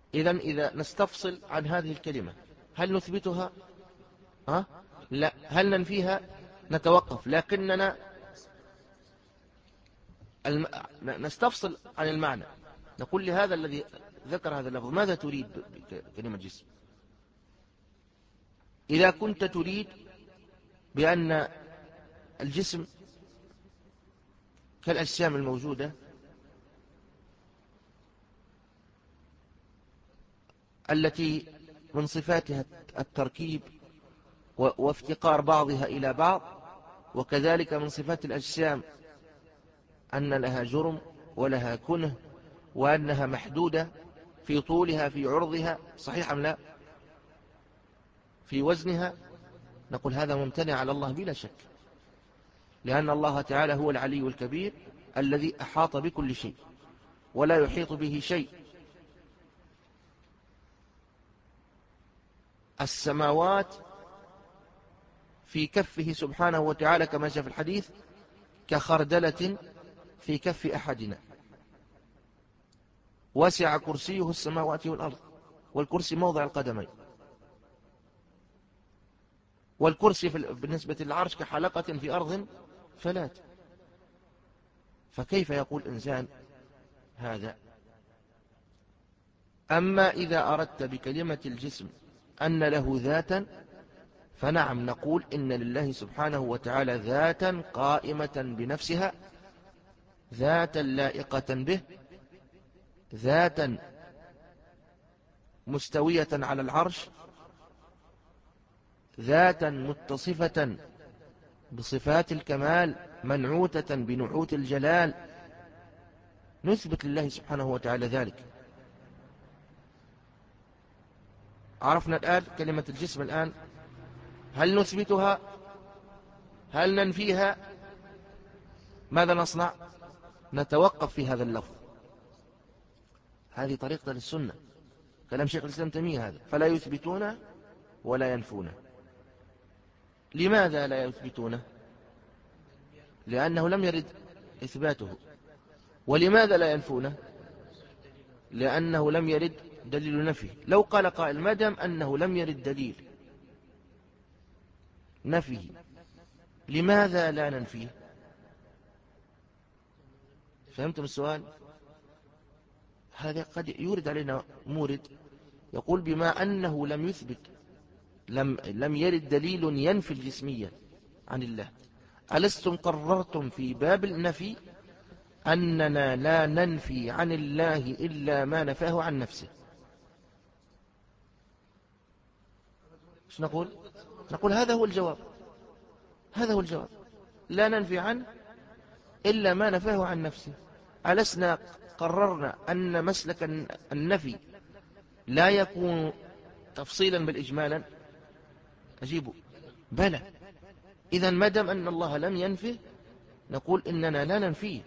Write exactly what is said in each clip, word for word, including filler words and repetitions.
إذن إذا نستفصل عن هذه الكلمة، هل نثبتها؟ ها؟ لا. هل ننفيها؟ نتوقف. لكننا الم... نستفصل عن المعنى، نقول لهذا الذي ذكر هذا اللفظ ماذا تريد بكلمة جسم؟ إذا كنت تريد بأن الجسم كالأجسام الموجودة التي من صفاتها التركيب وافتقار بعضها إلى بعض، وكذلك من صفات الأجسام أن لها جرم ولها كنه وأنها محدودة في طولها في عرضها، صحيح أم لا؟ في وزنها، نقول هذا ممتنع على الله بلا شك، لأن الله تعالى هو العلي الكبير الذي أحاط بكل شيء ولا يحيط به شيء. السماوات في كفه سبحانه وتعالى كما جاء في الحديث كخردلة في كف أحدنا، وسع كرسيه السماوات والأرض، والكرسي موضع القدمين، والكرسي بالنسبة للعرش كحلقة في أرض فلات. فكيف يقول إنسان هذا؟ أما إذا أردت بكلمة الجسم أن له ذاتا، فنعم نقول إن لله سبحانه وتعالى ذاتا قائمة بنفسها، ذاتا لائقة به، ذاتا مستوية على العرش، ذاتا متصفة بصفات الكمال منعوتة بنعوت الجلال، نثبت لله سبحانه وتعالى ذلك. عرفنا الآن كلمة الجسم. الآن هل نثبتها؟ هل ننفيها؟ ماذا نصنع؟ نتوقف في هذا اللفظ. هذه طريقة للسنة، كلام شيخ الإسلام تيمية هذا. فلا يثبتون ولا ينفون. لماذا لا يثبتونه؟ لأنه لم يرد إثباته. ولماذا لا ينفونه؟ لأنه لم يرد دليل نفيه. لو قال قائل ما دام أنه لم يرد دليل نفيه لماذا لا ننفيه؟ فهمتم السؤال؟ هذا قد يورد علينا مورد يقول بما أنه لم يثبت لم, لم يرد دليل ينفي الجسمية عن الله، ألستم قررتم في باب النفي أننا لا ننفي عن الله إلا ما نفاه عن نفسه؟ ايش نقول؟ نقول هذا هو الجواب، هذا هو الجواب، لا ننفي عنه إلا ما نفاه عن نفسه. ألسنا قررنا أن مسلك النفي لا يكون تفصيلا بالإجمالا؟ أجيبوا بلى. إذن ما دام أن الله لم ينفه نقول إننا لا ننفيه،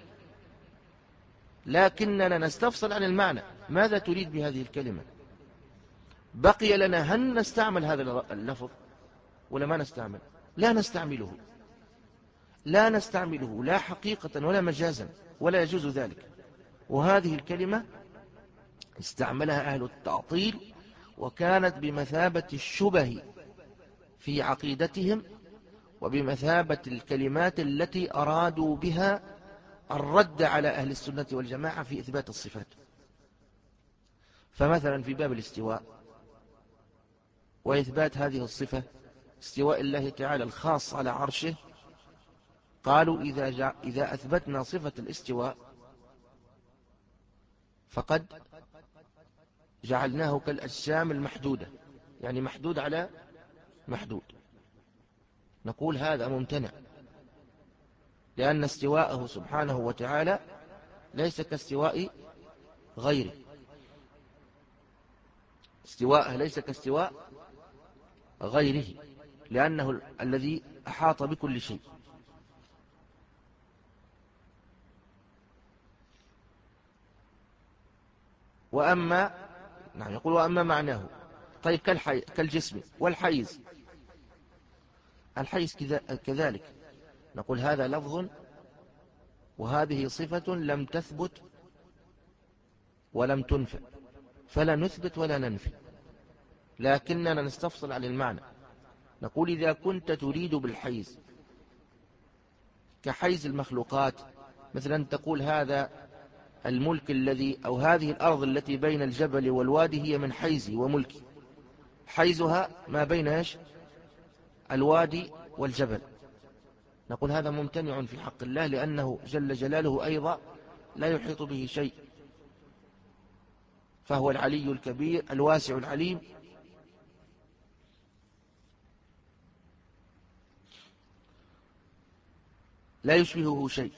لكننا نستفصل عن المعنى، ماذا تريد بهذه الكلمة؟ بقي لنا هل نستعمل هذا اللفظ ولا ما نستعمل؟ لا نستعمله، لا نستعمله لا حقيقة ولا مجازا، ولا يجوز ذلك. وهذه الكلمة استعملها أهل التعطيل، وكانت بمثابة الشبه في عقيدتهم، وبمثابة الكلمات التي أرادوا بها الرد على أهل السنة والجماعة في إثبات الصفات. فمثلا في باب الاستواء وإثبات هذه الصفة، استواء الله تعالى الخاص على عرشه، قالوا إذا, جع... إذا أثبتنا صفة الاستواء فقد جعلناه كالأجسام المحدودة، يعني محدود على محدود. نقول هذا ممتنع، لأن استواءه سبحانه وتعالى ليس كاستواء غيره، استواءه ليس كاستواء غيره، لأنه الذي أحاط بكل شيء. وأما نعم يقول وأما معناه. طيب كالحي... كالجسم والحيز، الحيز كذلك نقول هذا لفظ وهذه صفة لم تثبت ولم تنفى، فلا نثبت ولا ننفي، لكننا نستفصل عن المعنى. نقول إذا كنت تريد بالحيز كحيز المخلوقات، مثلا تقول هذا الملك الذي أو هذه الأرض التي بين الجبل والوادي هي من حيزي وملكي، حيزها ما بين إيش؟ الوادي والجبل. نقول هذا ممتنع في حق الله، لأنه جل جلاله أيضا لا يحيط به شيء، فهو العلي الكبير الواسع العليم. لا يشبهه شيء.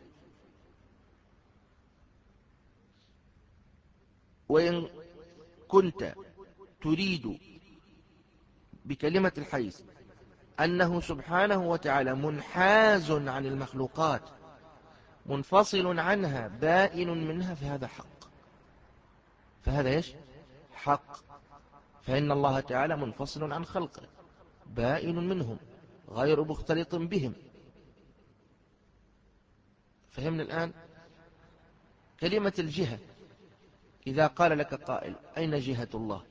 وإن كنت تريد بكلمة الحيز أنه سبحانه وتعالى منحاز عن المخلوقات منفصل عنها بائن منها، فهذا حق. فهذا إيش؟ حق. فإن الله تعالى منفصل عن خلقه بائن منهم غير مختلط بهم. فهمنا الآن؟ كلمة الجهة، إذا قال لك قائل أين جهة الله؟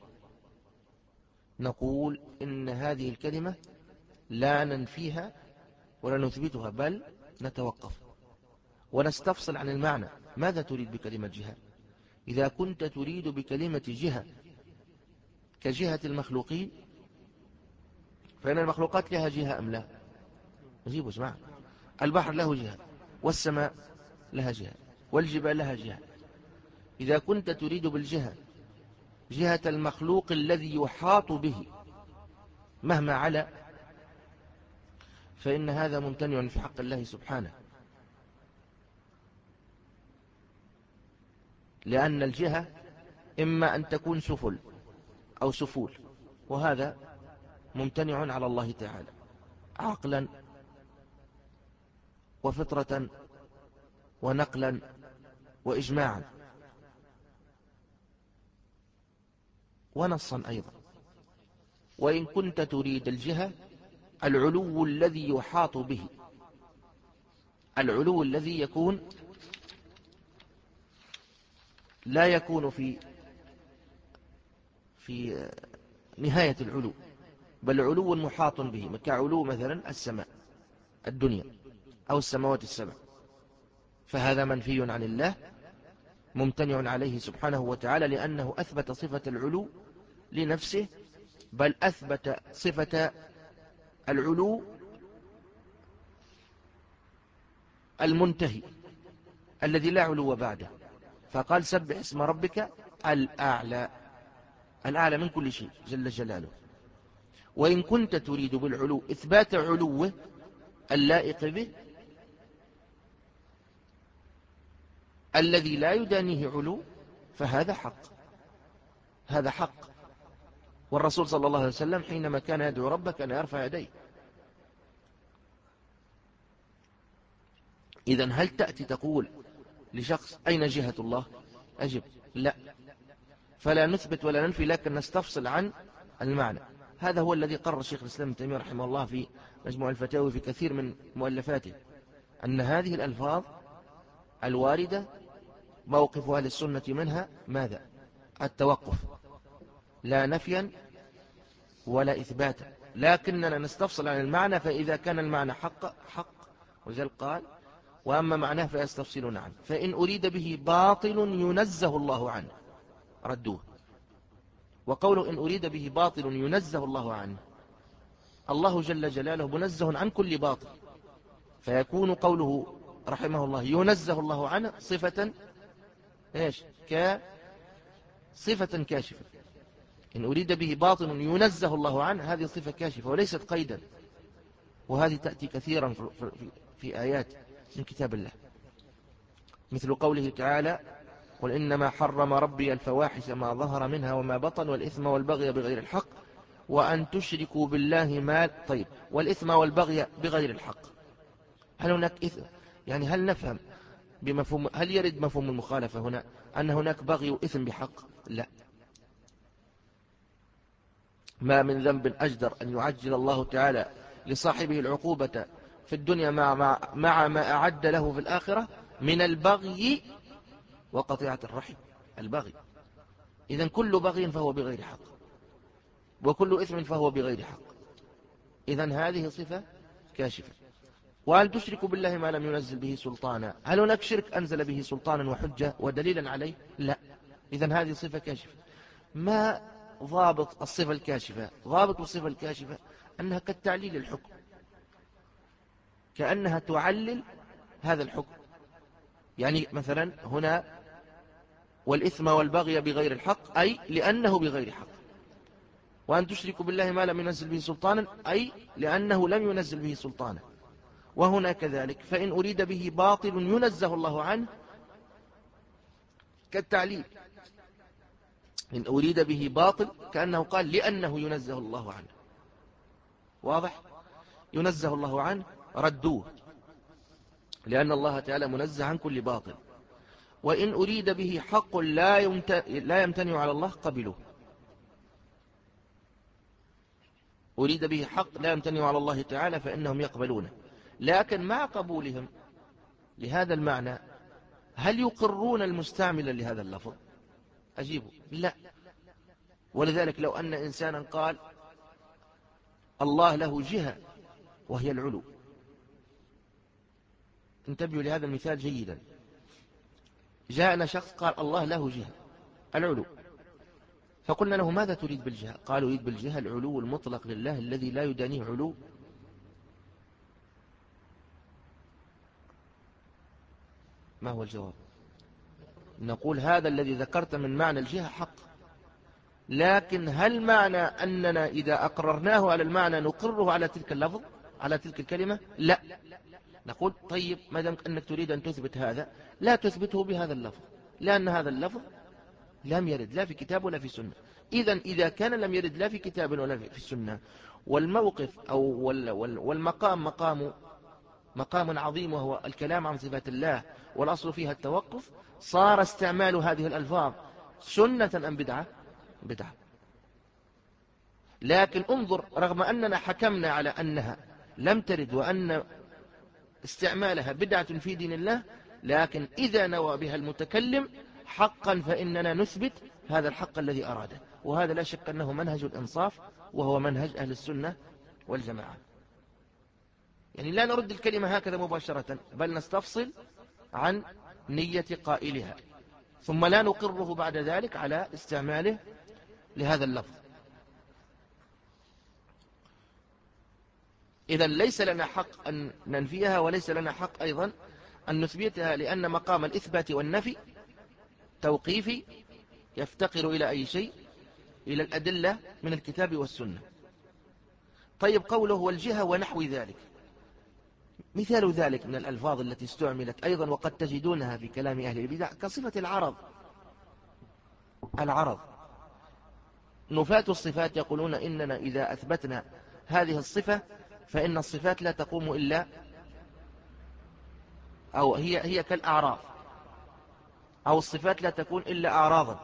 نقول إن هذه الكلمة لا ننفيها ولا نثبتها، بل نتوقف ونستفصل عن المعنى. ماذا تريد بكلمة جهة؟ إذا كنت تريد بكلمة جهة كجهة المخلوقين، فإن المخلوقات لها جهة أم لا؟ نجيب اسمع. البحر له جهة، والسماء لها جهة، والجبال لها جهة. إذا كنت تريد بالجهة جهة المخلوق الذي يحاط به مهما علا، فإن هذا ممتنع في حق الله سبحانه، لأن الجهة إما أن تكون سفل أو سفول، وهذا ممتنع على الله تعالى عقلا وفطرة ونقلا وإجماعا ونصا أيضا. وإن كنت تريد الجهة العلو الذي يحاط به، العلو الذي يكون لا يكون في في نهاية العلو، بل علو محاط به، كعلو مثلا السماء الدنيا أو السماوات السبع، فهذا منفي عن الله ممتنع عليه سبحانه وتعالى، لأنه أثبت صفة العلو لنفسه، بل أثبت صفة العلو المنتهي الذي لا علو بعده، فقال سبح اسم ربك الأعلى، الأعلى من كل شيء جل جلاله. وإن كنت تريد بالعلو إثبات علوه اللائق به الذي لا يدانيه علو، فهذا حق، هذا حق. والرسول صلى الله عليه وسلم حينما كان يدعو ربه كان يرفع يديه. إذن هل تأتي تقول لشخص أين جهة الله؟ أجب لا، فلا نثبت ولا ننفي، لكن نستفصل عن المعنى. هذا هو الذي قرر الشيخ الإسلام ابن تيمية رحمه الله في مجموع الفتاوي في كثير من مؤلفاته، أن هذه الألفاظ الواردة موقف أهل السنة منها ماذا؟ التوقف، لا نفيا ولا إثباتا، لكننا نستفصل عن المعنى، فإذا كان المعنى حق حق، وذل قال وأما معناه فيستفصلون عنه، فإن أريد به باطل ينزه الله عنه ردوه. وقوله إن أريد به باطل ينزه الله عنه، الله جل جلاله منزه عن كل باطل، فيكون قوله رحمه الله ينزه الله عنه صفة إيش؟ كصفة كاشفة. إن أريد به باطل ينزه الله عنه، هذه صفة كاشفة وليست قيدا، وهذه تأتي كثيرا في, في, في آيات من كتاب الله، مثل قوله تعالى قل إنما حرم ربي الفواحش ما ظهر منها وما بطن والإثم والبغي بغير الحق وأن تشركوا بالله ما طيب والإثم والبغي بغير الحق. هل هناك إثم؟ يعني هل نفهم بمفهوم، هل يرد مفهوم المخالفة هنا أن هناك بغي وإثم بحق؟ لا، ما من ذنب أجدر أن يعجل الله تعالى لصاحبه العقوبة في الدنيا مع, مع, مع ما أعد له في الآخرة من البغي وقطيعة الرحم. البغي إذن كل بغي فهو بغير حق، وكل إثم فهو بغير حق. إذن هذه صفة كاشفة. وهل تشرك بالله ما لم ينزل به سلطانا؟ هل هناك شرك أنزل به سلطانا وحجة ودليلا عليه؟ لا. إذن هذه صفة كاشفة. ما ضابط الصفة الكاشفة؟ ضابط الصفة الكاشفة أنها كالتعليل الحكم، كأنها تعلل هذا الحكم. يعني مثلا هنا والإثم والبغي بغير الحق، أي لأنه بغير حق. وأن تشركوا بالله ما لم ينزل به سلطانا، أي لأنه لم ينزل به سلطانا. وهنا كذلك، فإن أريد به باطل ينزه الله عنه كالتعليل. إن أريد به باطل كأنه قال لأنه ينزه الله عنه. واضح؟ ينزه الله عنه ردوه، لأن الله تعالى منزه عن كل باطل. وإن أريد به حق لا يمتنع على الله قبلوه. أريد به حق لا يمتنع على الله تعالى فإنهم يقبلونه. لكن مع قبولهم لهذا المعنى هل يقرون المستعمل لهذا اللفظ؟ أجيبوا لا. ولذلك لو أن إنسانا قال الله له جهة وهي العلو، انتبهوا لهذا المثال جيدا. جاءنا شخص قال الله له جهة العلو، فقلنا له ماذا تريد بالجهة؟ قالوا يريد بالجهة العلو المطلق لله الذي لا يدانيه علو. ما هو الجواب؟ نقول هذا الذي ذكرت من معنى الجهة حق، لكن هل معنى أننا إذا أقررناه على المعنى نقره على تلك اللفظ، على تلك الكلمة؟ لا. نقول طيب ما دام أنك تريد أن تثبت هذا لا تثبته بهذا اللفظ، لأن هذا اللفظ لم يرد لا في كتاب ولا في سنة. إذن إذا كان لم يرد لا في كتاب ولا في السنة، والموقف أو والمقام مقام مقام عظيم وهو الكلام عن صفات الله والأصل فيها التوقف، صار استعمال هذه الألفاظ سنة أم بدعة؟ بدعة. لكن انظر، رغم أننا حكمنا على أنها لم ترد وأن استعمالها بدعة في دين الله، لكن إذا نوى بها المتكلم حقا فإننا نثبت هذا الحق الذي أراده. وهذا لا شك أنه منهج الإنصاف، وهو منهج أهل السنة والجماعة. يعني لا نرد الكلمة هكذا مباشرة، بل نستفصل عن نية قائلها، ثم لا نقره بعد ذلك على استعماله لهذا اللفظ. إذا ليس لنا حق أن ننفيها، وليس لنا حق أيضا أن نثبتها، لأن مقام الإثبات والنفي توقيفي يفتقر إلى أي شيء؟ إلى الأدلة من الكتاب والسنة. طيب قوله والجهة ونحو ذلك، مثال ذلك من الألفاظ التي استعملت أيضا وقد تجدونها في كلام أهل البدع كصفة العرض. العرض نفاة الصفات يقولون إننا إذا أثبتنا هذه الصفة فإن الصفات لا تقوم إلا أو هي هي كالأعراض، أو الصفات لا تكون إلا أعراضا.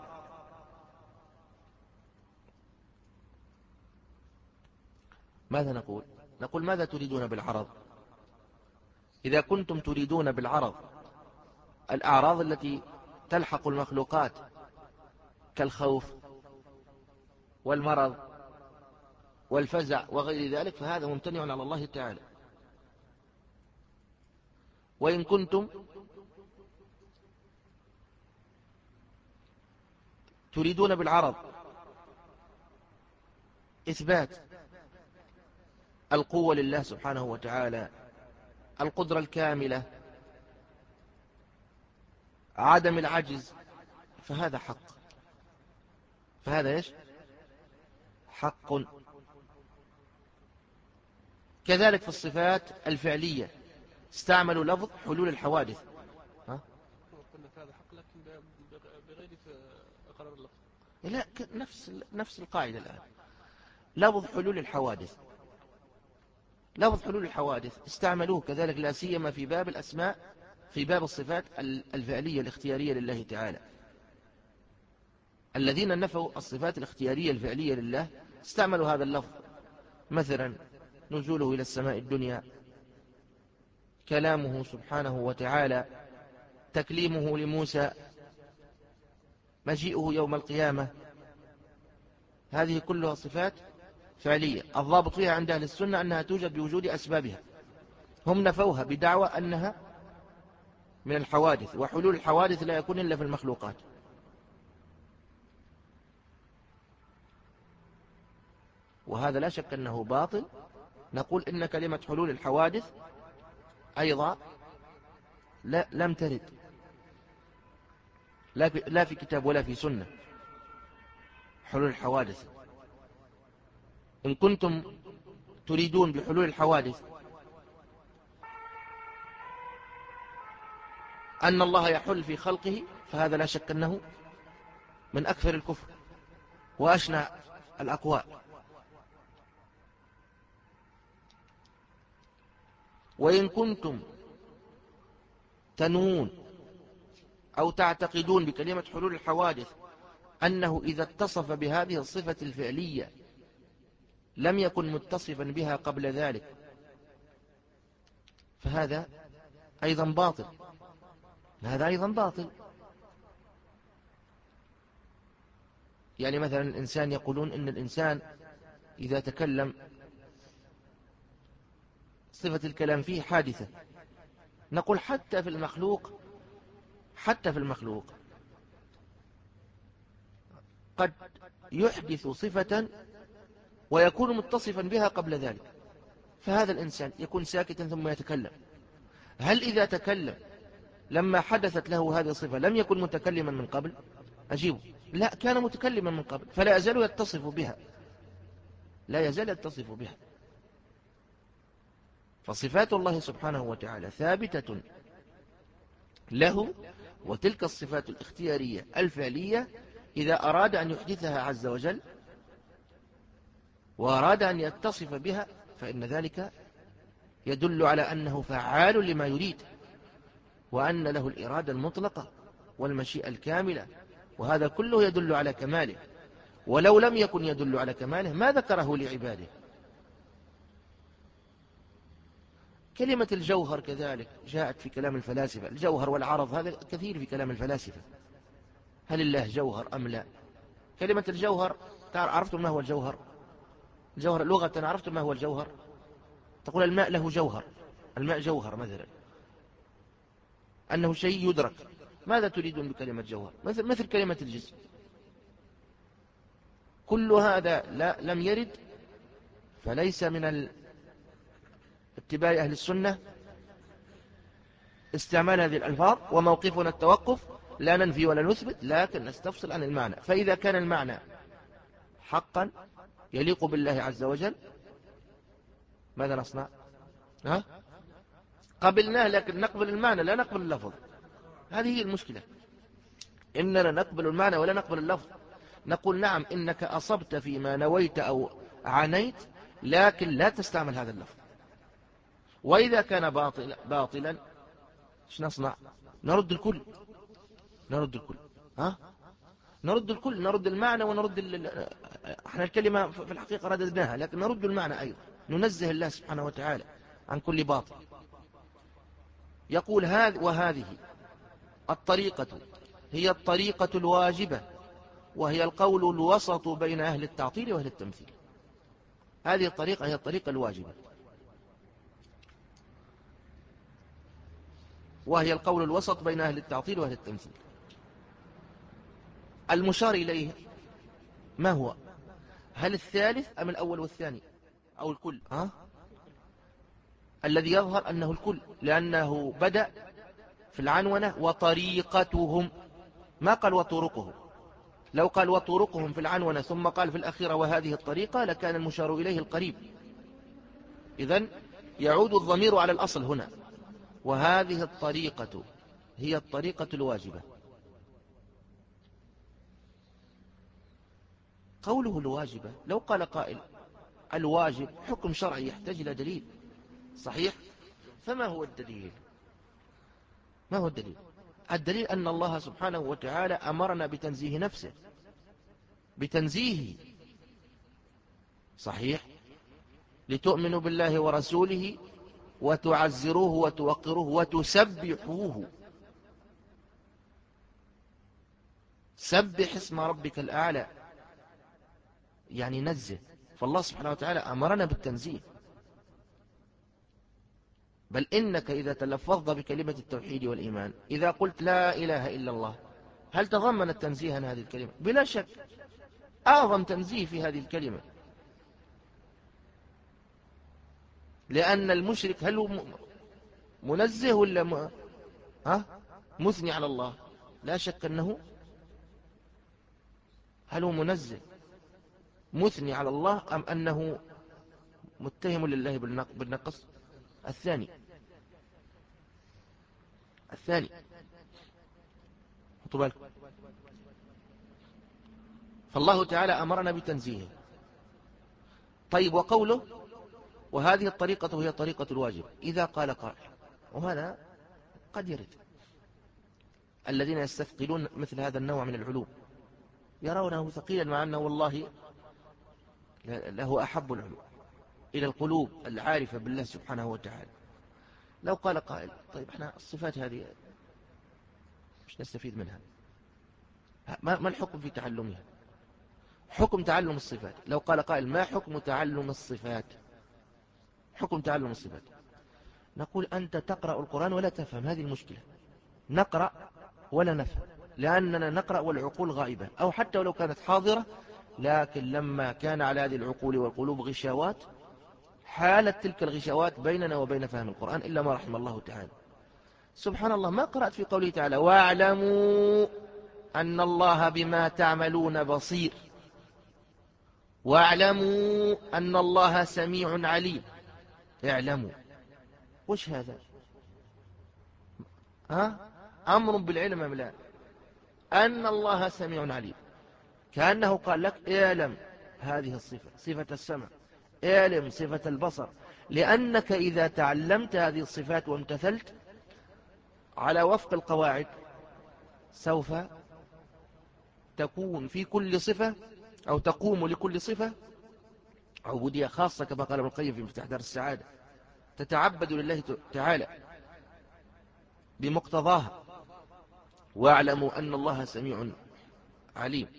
ماذا نقول؟ نقول ماذا تريدون بالعرض؟ إذا كنتم تريدون بالعرض الأعراض التي تلحق المخلوقات كالخوف والمرض والفزع وغير ذلك، فهذا ممتنع على الله تعالى. وإن كنتم تريدون بالعرض إثبات القوة لله سبحانه وتعالى، القدرة الكاملة، عدم العجز، فهذا حق. فهذا إيش؟ حق. كذلك في الصفات الفعلية استعملوا لفظ حلول الحوادث. ها؟ هذا حق لكن بغير إقرار اللفظ. لا، نفس نفس القاعدة الآن. لفظ حلول الحوادث، لفظ حلول الحوادث استعملوه كذلك لا سيما في باب الأسماء، في باب الصفات الفعلية الاختيارية لله تعالى. الذين نفوا الصفات الاختيارية الفعلية لله استعملوا هذا اللفظ، مثلا نزوله إلى السماء الدنيا، كلامه سبحانه وتعالى، تكليمه لموسى، مجيئه يوم القيامة، هذه كلها صفات فعلية. الضابط فيها عند أهل السنة أنها توجد بوجود أسبابها. هم نفوها بدعوى أنها من الحوادث، وحلول الحوادث لا يكون إلا في المخلوقات. وهذا لا شك أنه باطل. نقول إن كلمة حلول الحوادث أيضا لا لم ترد لا في, لا في كتاب ولا في سنة حلول الحوادث. إن كنتم تريدون بحلول الحوادث أن الله يحل في خلقه، فهذا لا شك أنه من أكثر الكفر وأشنع الأقوال. وإن كنتم تنوون أو تعتقدون بكلمة حلول الحوادث أنه إذا اتصف بهذه الصفة الفعلية لم يكن متصفا بها قبل ذلك، فهذا أيضا باطل. هذا أيضا باطل. يعني مثلا الإنسان يقولون إن الإنسان إذا تكلم صفة الكلام فيه حادثة. نقول حتى في المخلوق حتى في المخلوق قد يحدث صفة ويكون متصفا بها قبل ذلك، فهذا الإنسان يكون ساكتا ثم يتكلم. هل إذا تكلم لما حدثت له هذه الصفة لم يكن متكلما من قبل؟ أجيبه لا، كان متكلما من قبل، فلا يزال يتصف بها لا يزال يتصف بها. فصفات الله سبحانه وتعالى ثابتة له، وتلك الصفات الاختيارية الفعلية إذا أراد أن يحدثها عز وجل وأراد أن يتصف بها فإن ذلك يدل على أنه فعال لما يريد، وأن له الإرادة المطلقة والمشيئة الكاملة، وهذا كله يدل على كماله. ولو لم يكن يدل على كماله ما ذكره لعباده. كلمة الجوهر كذلك جاءت في كلام الفلاسفة. الجوهر والعرض هذا كثير في كلام الفلاسفة. هل الله جوهر أم لا؟ كلمة الجوهر عرفتم ما هو الجوهر؟ الجوهر لغة عرفتم ما هو الجوهر؟ تقول الماء له جوهر، الماء جوهر مثلا، أنه شيء يدرك. ماذا تريدون بكلمة جوهر؟ مثل, مثل كلمة الجسم. كل هذا لا لم يرد، فليس من اتباع أهل السنة استعمال هذه الألفاظ. وموقفنا التوقف، لا ننفي ولا نثبت، لكن نستفصل عن المعنى. فإذا كان المعنى حقا يليق بالله عز وجل ماذا نصنع؟ ها؟ قبلناه، لكن نقبل المعنى لا نقبل اللفظ. هذه هي المشكلة، إننا نقبل المعنى ولا نقبل اللفظ. نقول نعم إنك أصبت فيما نويت أو عنيت، لكن لا تستعمل هذا اللفظ. وإذا كان باطل باطلا ايش نصنع؟ نرد الكل نرد الكل ها؟ نرد الكل، نرد المعنى ونرد ال... احنا الكلمة في الحقيقة رددناها، لكن نرد المعنى أيضا. ننزه الله سبحانه وتعالى عن كل باطل. يقول هذه وهذه الطريقة هي الطريقة الواجبة، وهي القول الوسط بين أهل التعطيل وأهل التمثيل. هذه الطريقة هي الطريقة الواجبة، وهي القول الوسط بين أهل التعطيل وأهل التمثيل. المشار إليه ما هو؟ هل الثالث أم الأول والثاني أو الكل؟ ها؟ الذي يظهر أنه الكل، لأنه بدأ في العنونة وطريقتهم، ما قال وطرقهم. لو قال وطرقهم في العنونة ثم قال في الأخيرة وهذه الطريقة لكان المشار إليه القريب. إذن يعود الضمير على الأصل هنا، وهذه الطريقة هي الطريقة الواجبة. قوله الواجبة، لو قال قائل الواجب حكم شرعي يحتاج إلى دليل صحيح، فما هو الدليل؟ ما هو الدليل؟ الدليل أن الله سبحانه وتعالى أمرنا بتنزيه نفسه، بتنزيهه صحيح، لتؤمنوا بالله ورسوله وتعزروه وتوقروه وتسبحوه. سبح اسم ربك الأعلى، يعني نزه. فالله سبحانه وتعالى أمرنا بالتنزيه. بل إنك إذا تلفظت بكلمة التوحيد والإيمان، إذا قلت لا إله إلا الله، هل تضمنت تنزيها هذه الكلمة؟ بلا شك، أعظم تنزيه في هذه الكلمة. لأن المشرك هل هو منزه ولا م... ها؟ مثني على الله؟ لا شك أنه، هل هو منزه مثني على الله أم أنه متهم لله بالنقص؟ الثاني الثاني خطوا بالكم. فالله تعالى أمرنا بتنزيهه. طيب، وقوله وهذه الطريقة هي طريقة الواجب، إذا قال قائل، وهذا قد يرد، الذين يستثقلون مثل هذا النوع من العلوم يرونه ثقيلا، مع أنه والله له أحب العلوم إلى القلوب العارفة بالله سبحانه وتعالى. لو قال قائل طيب احنا الصفات هذه مش نستفيد منها، ما الحكم في تعلمها؟ حكم تعلم الصفات. لو قال قائل ما حكم تعلم الصفات؟ حكم تعلم الصفات، نقول أنت تقرأ القرآن ولا تفهم، هذه المشكلة. نقرأ ولا نفهم، لأننا نقرأ والعقول غائبة، أو حتى ولو كانت حاضرة، لكن لما كان على هذه العقول والقلوب غشاوات، حالت تلك الغشاوات بيننا وبين فهم القرآن إلا ما رحم الله تعالى. سبحان الله، ما قرأت في قوله تعالى واعلموا أن الله بما تعملون بصير، واعلموا أن الله سميع عليم. اعلموا، وش هذا؟ ها؟ أمر بالعلم أم لا؟ أن الله سميع عليم، كأنه قال لك اعلم هذه الصفة، صفة السمع، اعلم صفة البصر، لأنك إذا تعلمت هذه الصفات وامتثلت على وفق القواعد سوف تكون في كل صفة، أو تقوم لكل صفة عبودية خاصة، كما قال ابن القيم في مفتاح دار السعادة، تتعبد لله تعالى بمقتضاها. واعلموا أن الله سميع عليم.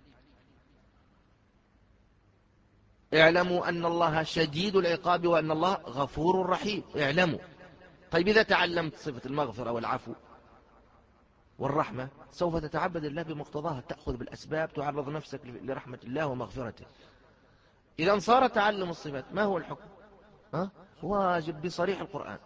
اعلموا أن الله شديد العقاب وأن الله غفور رحيم. اعلموا. طيب، إذا تعلمت صفة المغفرة والعفو والرحمة، سوف تتعبد الله بمقتضاها، تأخذ بالأسباب، تعرض نفسك لرحمة الله ومغفرته. إذا صار تعلم الصفات ما هو الحكم؟ ها؟ واجب بصريح القرآن.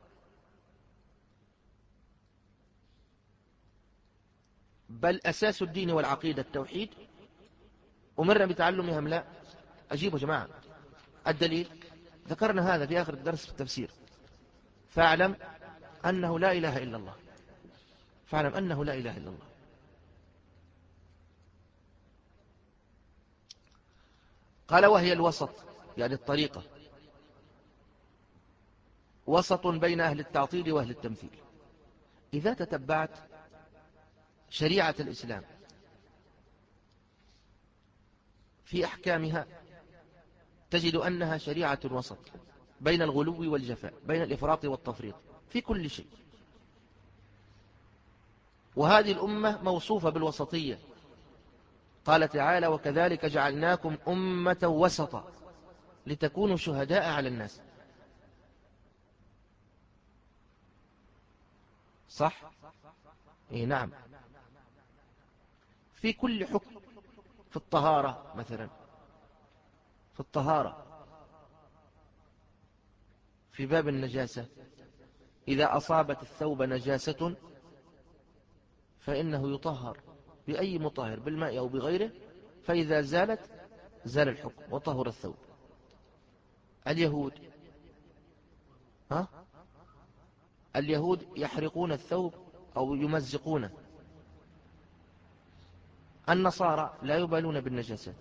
بل أساس الدين والعقيدة التوحيد، أمرنا بتعلمها أم لا؟ أجيبوا جماعة. الدليل ذكرنا هذا في آخر الدرس في التفسير، فاعلم أنه لا إله إلا الله، فاعلم أنه لا إله إلا الله. قال وهي الوسط، يعني الطريقة، وسط بين أهل التعطيل وأهل التمثيل. إذا تتبعت شريعة الإسلام في أحكامها، تجد أنها شريعة وسط بين الغلو والجفاء، بين الإفراط والتفريط في كل شيء. وهذه الأمة موصوفة بالوسطية. قال تعالى وكذلك جعلناكم أمة وسطا لتكونوا شهداء على الناس. صح؟ إيه نعم. في كل حكم، في الطهارة مثلا، في الطهارة في باب النجاسة، إذا أصابت الثوب نجاسة فإنه يطهر بأي مطهر، بالماء أو بغيره، فإذا زالت زال الحكم وطهر الثوب. اليهود ها؟ اليهود يحرقون الثوب أو يمزقونه. النصارى لا يبالون بالنجاسات.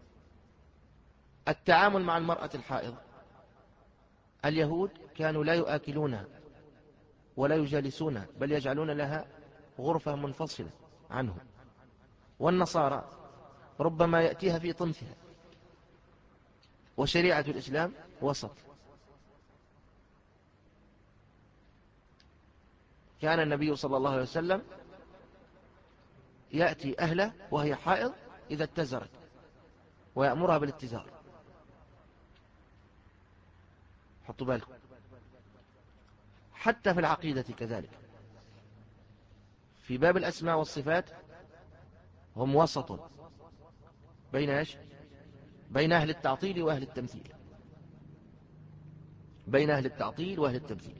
التعامل مع المرأة الحائض، اليهود كانوا لا يؤكلونها ولا يجالسونها، بل يجعلون لها غرفة منفصلة عنه. والنصارى ربما يأتيها في طمثها. وشريعة الإسلام وسط. كان النبي صلى الله عليه وسلم يأتي أهله وهي حائض إذا اتزرت ويأمرها بالاتزار. حطوا بالكم. حتى في العقيدة كذلك، في باب الأسماء والصفات هم وسط بين إيش؟ بين أهل التعطيل وأهل التمثيل، بين أهل التعطيل وأهل التمثيل.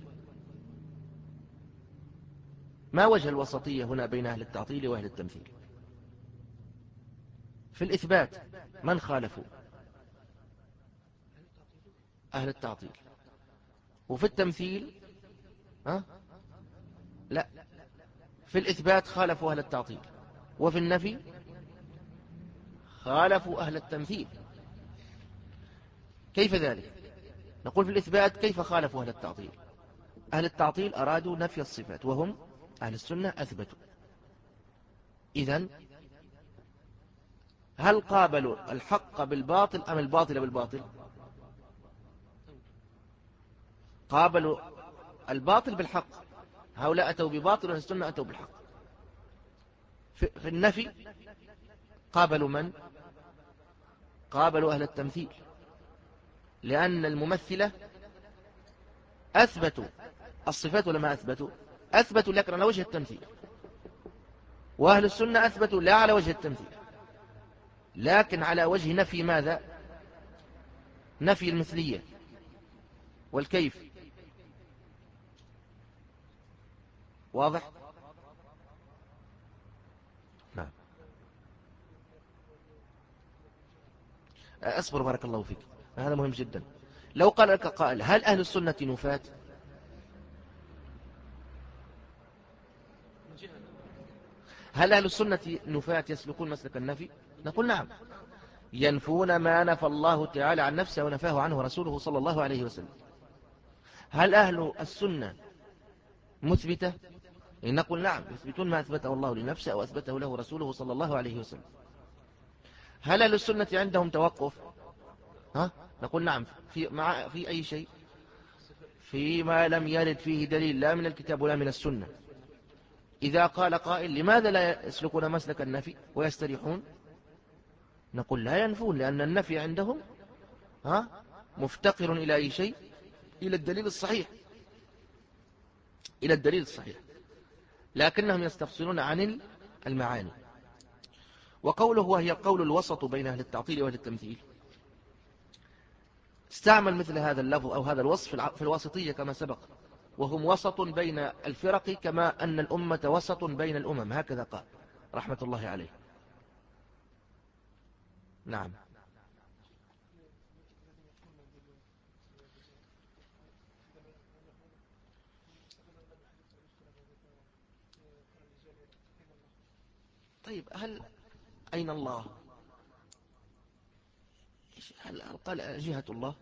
ما وجه الوسطية هنا بين أهل التعطيل وأهل التمثيل؟ في الإثبات من خالفوا؟ أهل التعطيل. وفي التمثيل ها؟ لا، في الإثبات خالفوا أهل التعطيل، وفي النفي خالفوا أهل التمثيل. كيف ذلك؟ نقول في الإثبات كيف خالفوا أهل التعطيل؟ أهل التعطيل أرادوا نفي الصفات، وهم أهل السنة أثبتوا. إذن هل قابلوا الحق بالباطل أم الباطل بالباطل؟ قابلوا الباطل بالحق. هؤلاء أتوا بباطل وأهل السنة أتوا بالحق. في النفي قابلوا من؟ قابلوا أهل التمثيل، لأن الممثلة أثبتوا الصفات ولا ما أثبتوا؟ أثبتوا لكن على وجه التمثيل، وأهل السنة أثبتوا لا على وجه التمثيل لكن على وجه نفي ماذا؟ نفي المثلية والكيف. واضح؟ نعم. أصبر بارك الله فيك، هذا مهم جدا. لو قال لك قائل هل أهل السنة نفاة؟ هل أهل السنة نفاة يسلكون مسلك النفي؟ نقول نعم، ينفون ما نفى الله تعالى عن نفسه ونفاه عنه رسوله صلى الله عليه وسلم. هل أهل السنة مثبتة؟ نقول نعم، يثبتون ما أثبته الله لنفسه أو أثبته له رسوله صلى الله عليه وسلم. هل أهل السنة عندهم توقف؟ ها؟ نقول نعم، في, مع في أي شيء؟ فيما لم يرد فيه دليل لا من الكتاب ولا من السنة. إذا قال قائل لماذا لا يسلكون مسلك النفي ويستريحون؟ نقول لا ينفون، لأن النفي عندهم ها مفتقر إلى أي شيء؟ إلى الدليل الصحيح، إلى الدليل الصحيح، لكنهم يستفصلون عن المعاني. وقوله وهي القول الوسط بين أهل التعطيل وأهل التمثيل، استعمل مثل هذا اللفظ أو هذا الوصف في الوسطية كما سبق، وهم وسط بين الفرق كما أن الأمة وسط بين الأمم، هكذا قال رحمة الله عليه. نعم. طيب هل أين الله؟ هل قال جهة الله؟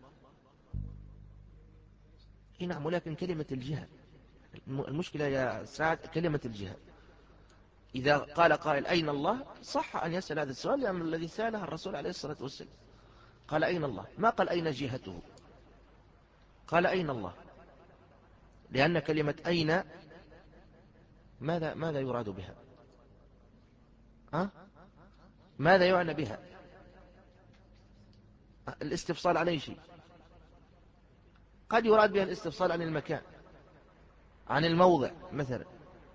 نعم، ولكن كلمة الجهة، المشكلة يا سعد كلمة الجهة. إذا قال قائل أين الله صح أن يسأل هذا السؤال، لأن الذي سأله الرسول عليه الصلاة والسلام قال أين الله، ما قال أين جهته، قال أين الله، لأن كلمة أين ماذا ماذا يراد بها؟ ها؟ ماذا يعنى بها؟ الاستفصال عن أي شيء؟ قد يراد بها الاستفصال عن المكان، عن الموضع مثلا،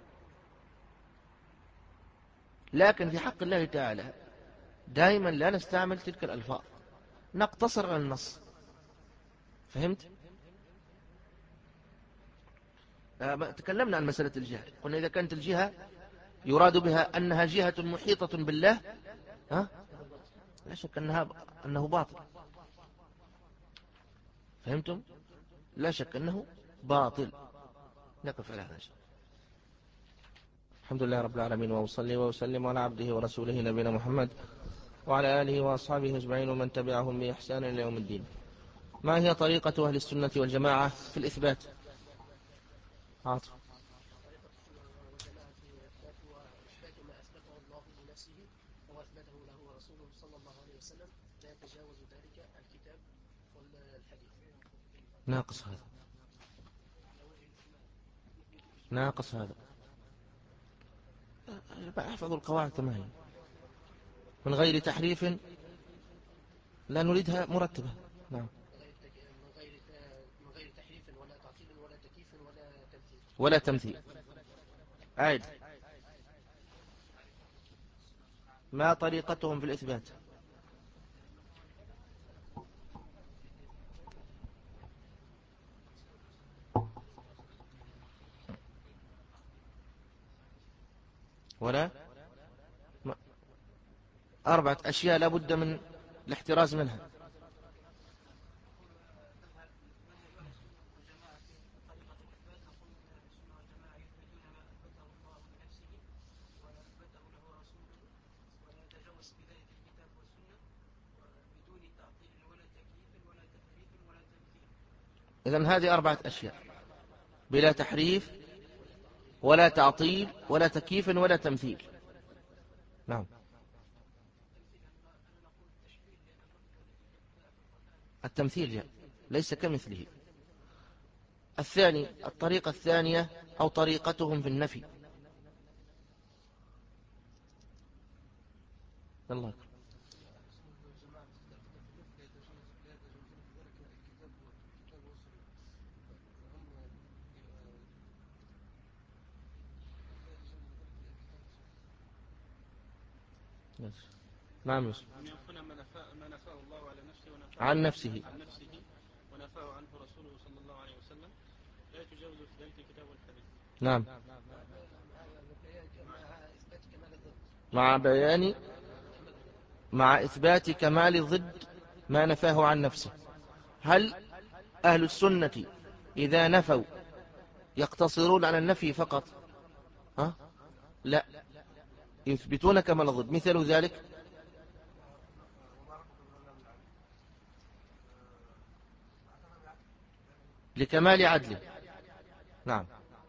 لكن في حق الله تعالى دائما لا نستعمل تلك الألفاظ، نقتصر على النص. فهمت؟ تكلمنا عن مسألة الجهة، قلنا إذا كانت الجهة يراد بها أنها جهة محيطة بالله، ها؟ لا شك أنها أنه باطل. فهمتم؟ لا شك أنه باطل. نقف على هذا. الحمد لله رب العالمين، وأصلي وأسلم على عبده ورسوله نبينا محمد وعلى آله وأصحابه أجمعين ومن تبعهم بإحسان إلى يوم الدين. ما هي طريقة أهل السنة والجماعة في الإثبات؟ عاطف. ناقص هذا، ناقص هذا. احفظوا القواعد كما هي من غير تحريف، لا نريدها مرتبة. نعم. من غير تحريف ولا تعطيل ولا تكييف ولا تمثيل. ولا تمثيل. عيد. ما طريقتهم في الإثبات؟ ولا أربعة أشياء لا بد من الاحتراز منها. إذن هذه أربعة أشياء: بلا تحريف ولا تعطيل ولا تكييف ولا تمثيل. نعم. التمثيل جاء ليس كمثله. الثاني، الطريقة الثانية أو طريقتهم في النفي. الله. نعم يوسف. أن ينفون ما نفاه الله على نفسه ونفاه عن نفسه عن نفسه ونفاه عنه رسوله صلى الله عليه وسلم، لا يتجاوز في ذلك الكتاب والحديث. نعم. مع بيان مع إثبات كمال ضد ما نفاه عن نفسه. هل أهل السنة إذا نفوا يقتصرون على النفي فقط؟ ها؟ لا، يثبتون كمال الضد. مثل ذلك لكمال عدله. نعم.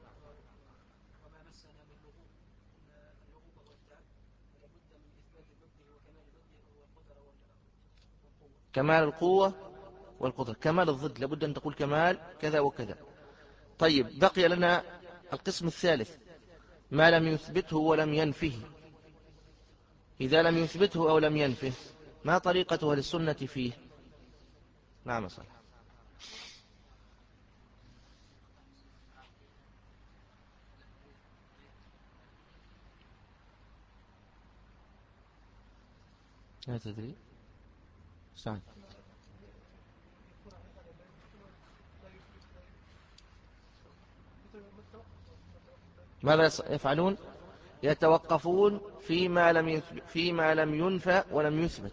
كمال القوة والقدرة. كمال الضد لابد أن تقول كمال كذا وكذا. طيب، بقي لنا القسم الثالث: ما لم يثبته ولم ينفه. إذا لم يثبته أو لم ينفه، ما طريقة أهل السنة فيه؟ نعم صح. لا تدري سعد. ماذا يفعلون؟ يتوقفون فيما لم فيما لم ينفى ولم يثبت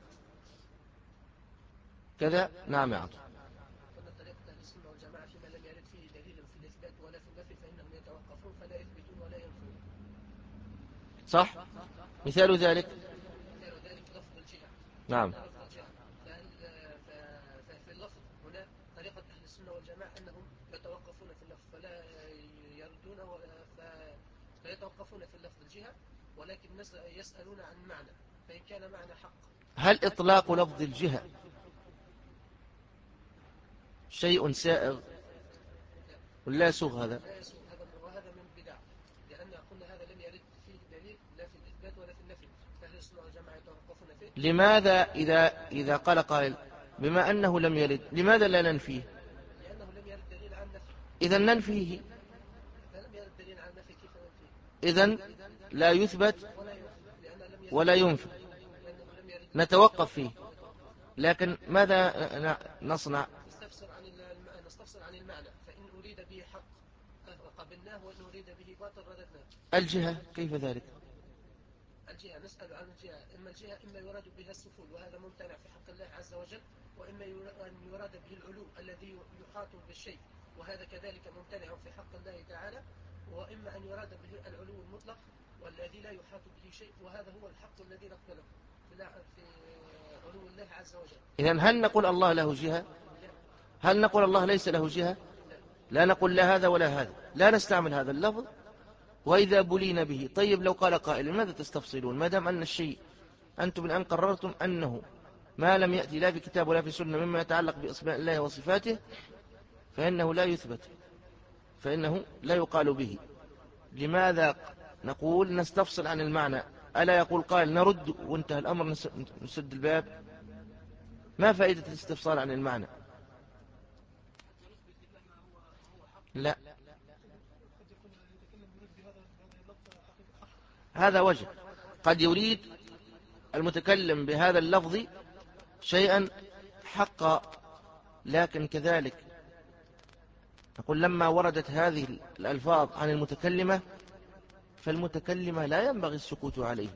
كذا. نعم يا عطو. طريقة أهل السنة والجماعة فيما لم يرد فيه دليل في الإثبات ولا في النفي فإنهم يتوقفون فلا يثبتون ولا ينفون. صح. مثال ذلك مثال ذلك لفظ الجهة. نعم. لفظ الجهة. ففي اللفظ هنا طريقة أهل السنة والجماعة أنهم يتوقفون في اللفظ فلا يردون، فيتوقفون في اللفظ الجهة، ولكن يسألون عن معنى، فإن كان معنى حق. هل إطلاق لفظ الجهة شيء سائغ ولا يسوغ هذا؟ لا يسوغ هذا، وهذا من البدع، لأن قلنا هذا لم يرد فيه دليل لا في الإثبات ولا في النفي، فأهل السنة والجماعة يتوقفون فيه. لماذا إذا إذا قال قائل بما أنه لم يرد لماذا لا ننفيه؟ لأنه لم يرد دليل عن نفي. إذا ننفيه. فلم يرد دليل عن نفي كيف ننفيه؟ إذن لا يثبت ولا ينفى، نتوقف فيه. لكن ماذا نصنع؟ نستفسر عن نستفسر عن المعنى، فإن أريد به حق قبلناه وإن أريد به باطل رددناه. الجهة كيف ذلك؟ الجهة نسأل عن الجهة، إما الجهة إما يراد بها السفول وهذا ممتنع في حق الله عز وجل، وإما أن يراد به العلو الذي يحاط بالشيء وهذا كذلك ممتنع في حق الله تعالى، وإما أن يراد به العلو المطلق والذي لا يحاط به شيء، وهذا هو الحق الذي نقبله في علو الله عز وجل. إذن هل نقول الله له جهة؟ هل نقول الله ليس له جهة؟ لا نقول لا هذا ولا هذا، لا نستعمل هذا اللفظ وإذا بلينا به. طيب لو قال قائل ماذا تستفصلون ما دام أن الشيء أنتم الآن قررتم أنه ما لم يأتي لا في كتاب ولا في سنة مما يتعلق بأسماء الله وصفاته فإنه لا يثبت، فإنه لا يقال به. لماذا نقول نستفصل عن المعنى. ألا يقول قائل نرد وانتهى الأمر نسد الباب؟ ما فائدة الاستفصال عن المعنى؟ لا، هذا وجه. قد يريد المتكلم بهذا اللفظ شيئا حقا، لكن كذلك نقول لما وردت هذه الألفاظ عن المتكلمة فالمتكلمة لا ينبغي السكوت عليه.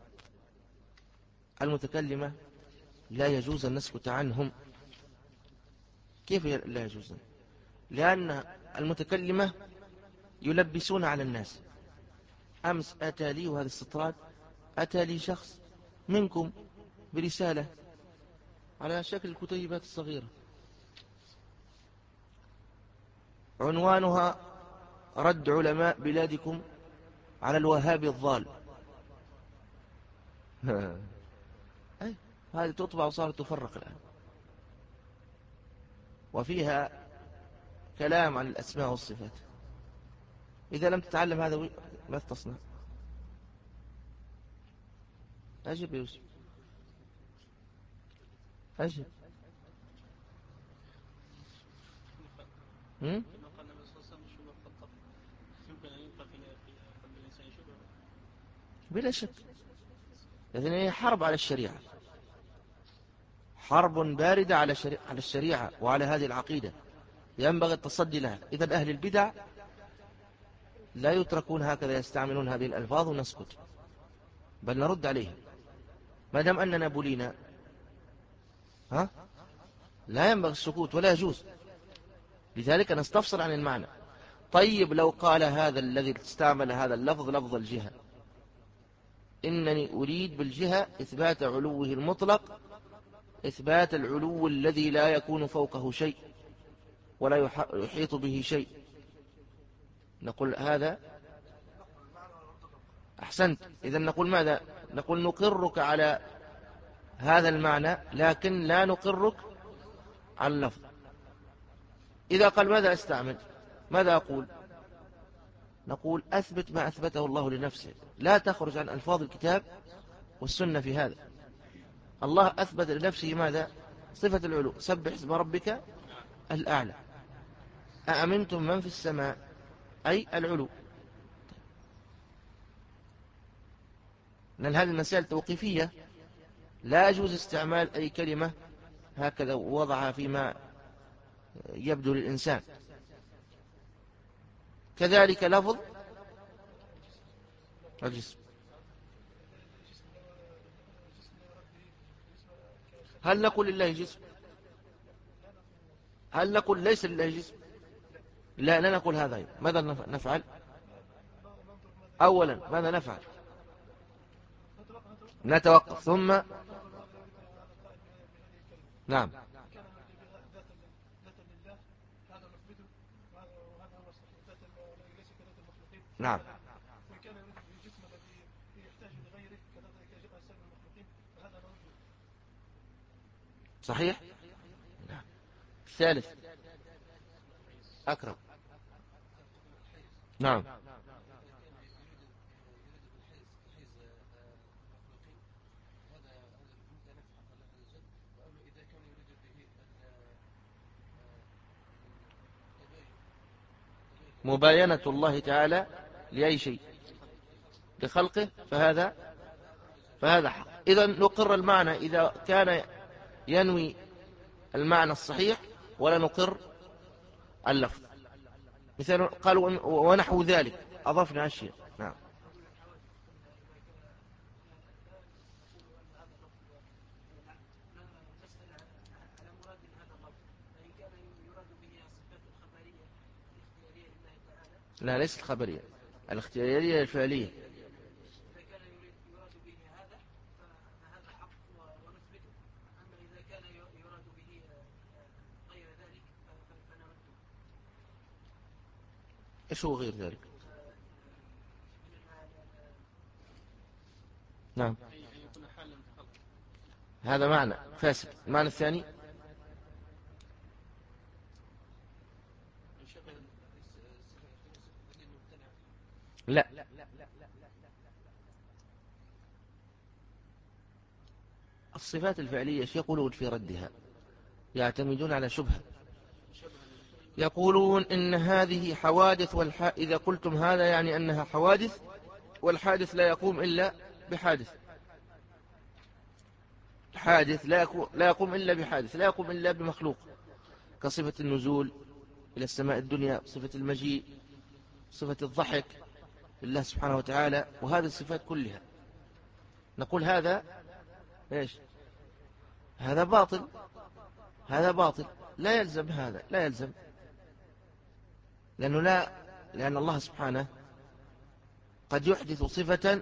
المتكلمة لا يجوز أن نسكت عنهم. كيف لا يجوز؟ لأن المتكلمة يلبسون على الناس. أمس أتى لي، وهذا استطراد، أتى لي شخص منكم برسالة على شكل الكتيبات الصغيرة، عنوانها رد علماء بلادكم على الوهابي الضال. أي هذه تطبع وصارت تفرق الآن، وفيها كلام عن الأسماء والصفات. إذا لم تتعلم هذا ماذا تصنع؟ أجب يا يوسف، أجب. هم؟ بلا شك، لأن هي حرب على الشريعة، حرب باردة على على الشريعة وعلى هذه العقيدة، ينبغي التصدي لها. إذا أهل البدع لا يتركون هكذا يستعملون هذه الألفاظ ونسكت، بل نرد عليهم ما دام أننا بلينا. ها؟ لا ينبغي السكوت ولا يجوز، لذلك نستفسر عن المعنى. طيب لو قال هذا الذي استعمل هذا اللفظ لفظ الجهة، إنني أريد بالجهة إثبات علوه المطلق، إثبات العلو الذي لا يكون فوقه شيء ولا يحيط به شيء، نقول هذا أحسنت. إذن نقول ماذا؟ نقول نقرك على هذا المعنى، لكن لا نقرك على اللفظ. إذا قال ماذا استعمل؟ ماذا أقول؟ نقول أثبت ما أثبته الله لنفسه، لا تخرج عن ألفاظ الكتاب والسنة في هذا. الله أثبت لنفسه ماذا؟ صفة العلو، سبح اسم ربك الأعلى. أأمنتم من في السماء، أي العلو. لأن هذه المسائل توقيفية، لا يجوز استعمال أي كلمة هكذا وضعها فيما يبدو للإنسان. كذلك لفظ الجسم، هل نقول لله جسم؟ هل نقول ليس لله جسم؟ لا، لا نقول هذا. ماذا نفعل؟ أولا ماذا نفعل؟ نتوقف، ثم نعم نعم صحيح. نعم. الثالث أكرم. نعم مباينة الله تعالى لأي شيء لخلقه، فهذا فهذا حق. إذا نقر المعنى إذا كان ينوي المعنى الصحيح، ولا نقر اللفظ. مثال قالوا ونحو ذلك، أضفنا أشياء. نعم لا، ليست خبرية، الاختيارية الفعلية. إيش هو غير ذلك؟ نعم هذا معنى فاسد. المعنى الثاني لا، الصفات الفعلية يقولون في ردها، يعتمدون على شبهة، يقولون إن هذه حوادث والح... إذا قلتم هذا يعني أنها حوادث، والحادث لا يقوم إلا بحادث، الحادث لا يقوم, لا يقوم إلا بحادث، لا يقوم إلا بمخلوق، كصفة النزول إلى السماء الدنيا، صفة المجيء، صفة الضحك لله سبحانه وتعالى، وهذه الصفات كلها نقول هذا إيش؟ هذا باطل، هذا باطل، لا يلزم هذا، لا يلزم، لأنه لا لأن الله سبحانه قد يحدث صفة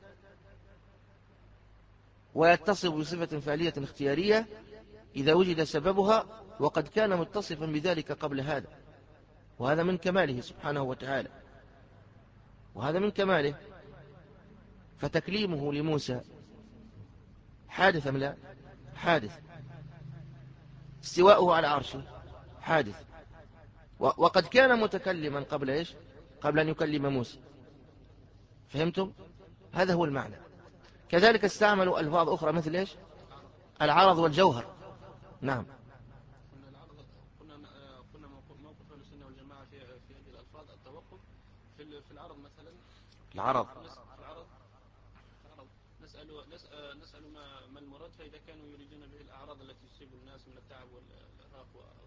ويتصف بصفة فعلية اختيارية إذا وجد سببها، وقد كان متصفا بذلك قبل هذا، وهذا من كماله سبحانه وتعالى، وهذا من كماله. فتكليمه لموسى حادث أم لا؟ حادث. استواءه على عرشه حادث، وقد كان متكلما قبل إيش؟ قبل أن يكلم موسى. فهمتم؟ هذا هو المعنى. كذلك استعملوا ألفاظ أخرى مثل إيش؟ العرض والجوهر. نعم. قلنا العرض، قلنا قلنا موقف أهل السنة والجماعة في في هذه الألفاظ التوقف في في العرض مثلا. العرض في العرض نسأل نسأل نسأل ما ما المراد، فإذا كانوا يريدون به الأعراض التي تصيب الناس من التعب والإرهاق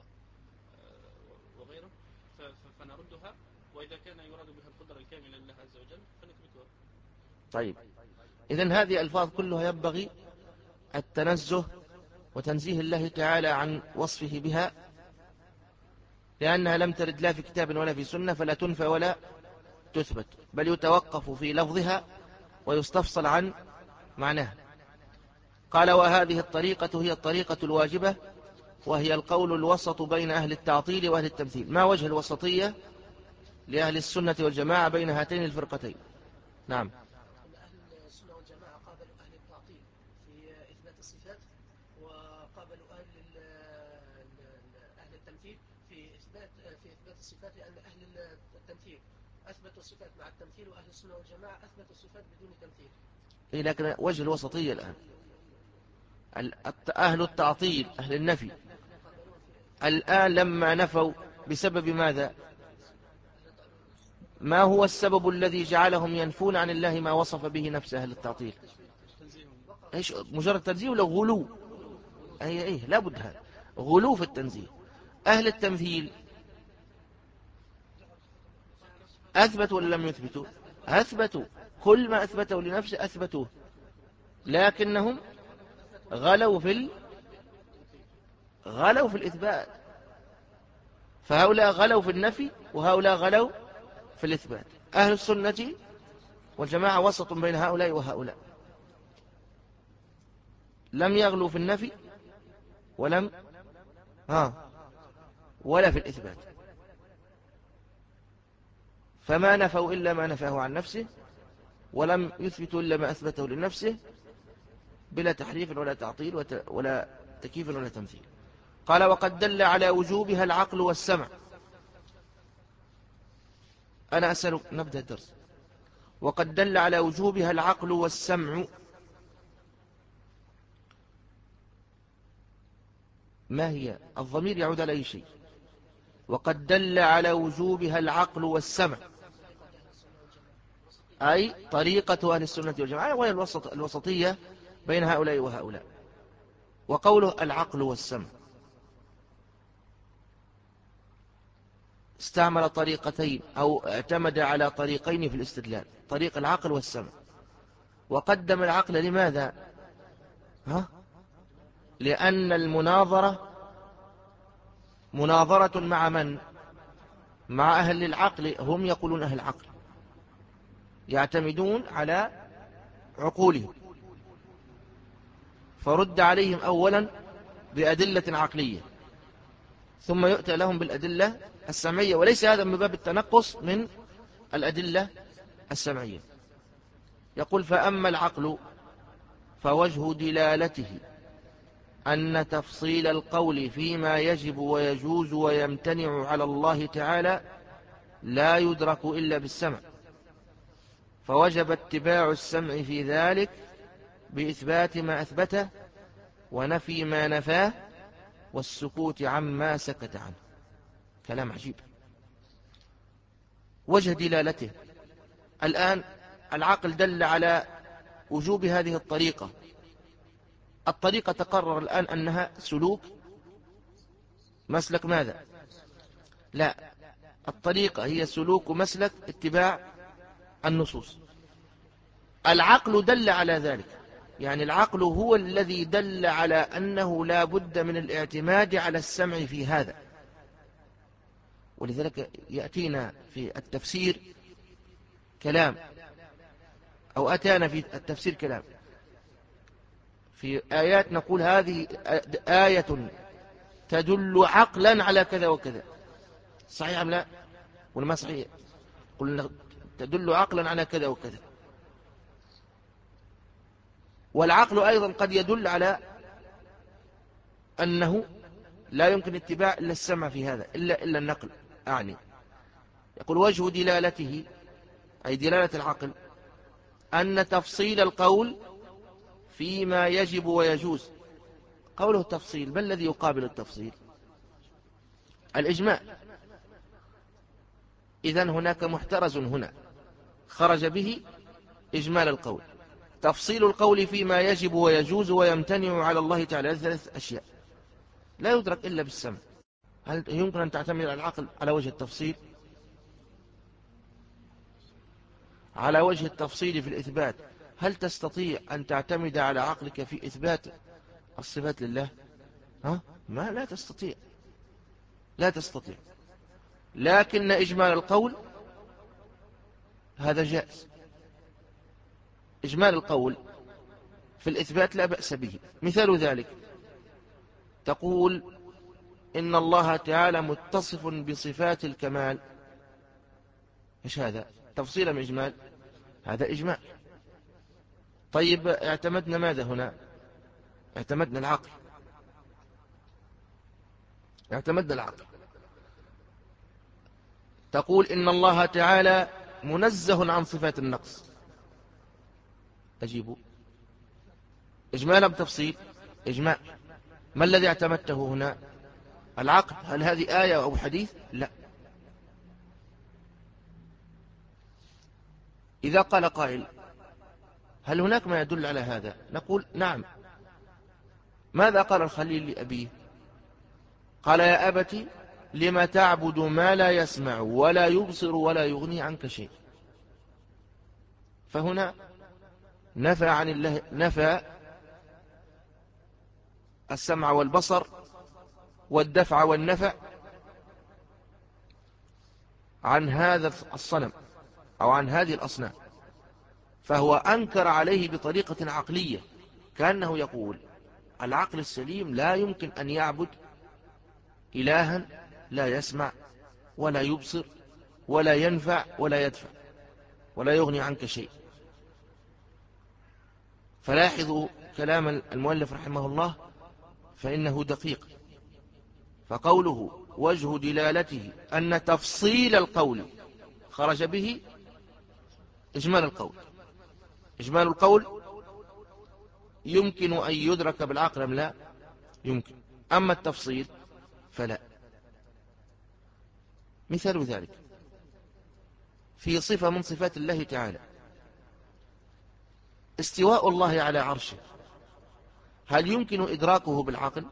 وغيره فنردها، وإذا كان يراد بها القدرة الكاملة لله عز وجل فنثبتها. طيب، إذن هذه الألفاظ كلها ينبغي التنزه وتنزيه الله تعالى عن وصفه بها، لأنها لم ترد لا في كتاب ولا في سنة، فلا تنفى ولا تثبت، بل يتوقف في لفظها ويستفصل عن معناها. قال: وهذه الطريقة هي الطريقة الواجبة، وهي القول الوسط بين أهل التعطيل وأهل التمثيل. ما وجه الوسطية لأهل السنة والجماعة بين هاتين الفرقتين؟ نعم. أهل السنة والجماعة قابلوا أهل التعطيل في إثبات الصفات، وقابلوا أهل أهل التمثيل في إثبات في إثبات الصفات، لأن أهل التمثيل أثبتوا الصفات مع التمثيل، وأهل السنة والجماعة أثبتوا الصفات بدون تمثيل. إيه، لكن وجه الوسطية الآن أهل التعطيل أهل النفي الآن لما نفوا بسبب ماذا؟ ما هو السبب الذي جعلهم ينفون عن الله ما وصف به نفسه أهل التعطيل؟ إيش؟ مجرد تنزيه ولا غلو؟ أي إيه، لابد هذا غلو في التنزيه. أهل التمثيل أثبتوا ولا لم يثبتوا؟ أثبتوا، كل ما أثبتوا لنفسه أثبتوه، لكنهم غلوا في ال... غلوا في الإثبات. فهؤلاء غلوا في النفي وهؤلاء غلوا في الإثبات. أهل السنة والجماعة وسط بين هؤلاء وهؤلاء، لم يغلوا في النفي ولم ها ولا في الإثبات، فما نفوا إلا ما نفاه عن نفسه، ولم يثبتوا إلا ما أثبته لنفسه، بلا تحريف ولا تعطيل ولا تكييف ولا تمثيل. قال: وقد دل على وجوبها العقل والسمع. أنا أسأل، نبدأ الدرس. وقد دل على وجوبها العقل والسمع. ما هي؟ الضمير يعود على أي شيء. وقد دل على وجوبها العقل والسمع، أي طريقة أهل السنة والجماعة، وهي الوسط الوسطية بين هؤلاء وهؤلاء. وقوله العقل والسمع استعمل طريقتين أو اعتمد على طريقين في الاستدلال، طريق العقل والسمع. وقدم العقل لماذا؟ ها؟ لأن المناظرة مناظرة مع من؟ مع أهل العقل، هم يقولون أهل العقل يعتمدون على عقولهم، فرد عليهم أولا بأدلة عقلية، ثم يؤتى لهم بالأدلة السمعية، وليس هذا من باب التنقص من الأدلة السمعية. يقول: فأما العقل فوجه دلالته أن تفصيل القول فيما يجب ويجوز ويمتنع على الله تعالى لا يدرك إلا بالسمع، فوجب اتباع السمع في ذلك بإثبات ما أثبته ونفي ما نفاه والسكوت عما سكت عنه. كلام عجيب. وجه دلالته الآن العقل دل على وجوب هذه الطريقة. الطريقة تقرر الآن أنها سلوك مسلك ماذا؟ لا، الطريقة هي سلوك مسلك اتباع النصوص. العقل دل على ذلك، يعني العقل هو الذي دل على أنه لا بد من الاعتماد على السمع في هذا. ولذلك يأتينا في التفسير كلام، أو أتانا في التفسير كلام في آيات نقول هذه آية تدل عقلا على كذا وكذا. صحيح أم لا؟ ولا ما صحيح؟ قلنا تدل عقلا على كذا وكذا. والعقل أيضا قد يدل على أنه لا يمكن اتباع إلا السمع في هذا، إلا, إلا النقل. أعني يقول وجه دلالته، أي دلالة العقل، أن تفصيل القول فيما يجب ويجوز. قوله تفصيل، ما الذي يقابل التفصيل؟ الإجماع. إذن هناك محترز هنا خرج به إجمال القول. تفصيل القول فيما يجب ويجوز ويمتنع على الله تعالى، ثلاث أشياء لا يدرك إلا بالسمع. هل يمكن أن تعتمد على العقل على وجه التفصيل؟ على وجه التفصيل في الإثبات، هل تستطيع أن تعتمد على عقلك في إثبات الصفات لله؟ ها؟ ما لا تستطيع، لا تستطيع. لكن إجمال القول هذا جائز. إجمال القول في الإثبات لا بأس به. مثال ذلك تقول إن الله تعالى متصف بصفات الكمال. إيش هذا؟ تفصيل من إجمال؟ هذا إجمال. طيب اعتمدنا ماذا هنا؟ اعتمدنا العقل، اعتمدنا العقل. تقول إن الله تعالى منزه عن صفات النقص. أجيبه إجمالا بتفصيل؟ إجمال. ما الذي اعتمدته هنا؟ العقل. هل هذه آية أو حديث؟ لا. إذا قال قائل هل هناك ما يدل على هذا؟ نقول نعم. ماذا قال الخليل لأبيه؟ قال يا أبت لما تعبد ما لا يسمع ولا يبصر ولا يغني عنك شيء. فهنا نفى عن الله، نفى السمع والبصر والدفع والنفع عن هذا الصنم أو عن هذه الأصنام. فهو أنكر عليه بطريقة عقلية، كأنه يقول العقل السليم لا يمكن أن يعبد إلها لا يسمع ولا يبصر ولا ينفع ولا يدفع ولا يغني عنك شيء. فلاحظوا كلام المؤلف رحمه الله فإنه دقيق. فقوله وجه دلالته أن تفصيل القول خرج به إجمال القول. إجمال القول يمكن أن يدرك بالعقل أم لا؟ يمكن. أما التفصيل فلا. مثال ذلك في صفة من صفات الله تعالى، استواء الله على عرشه، هل يمكن إدراكه بالعقل؟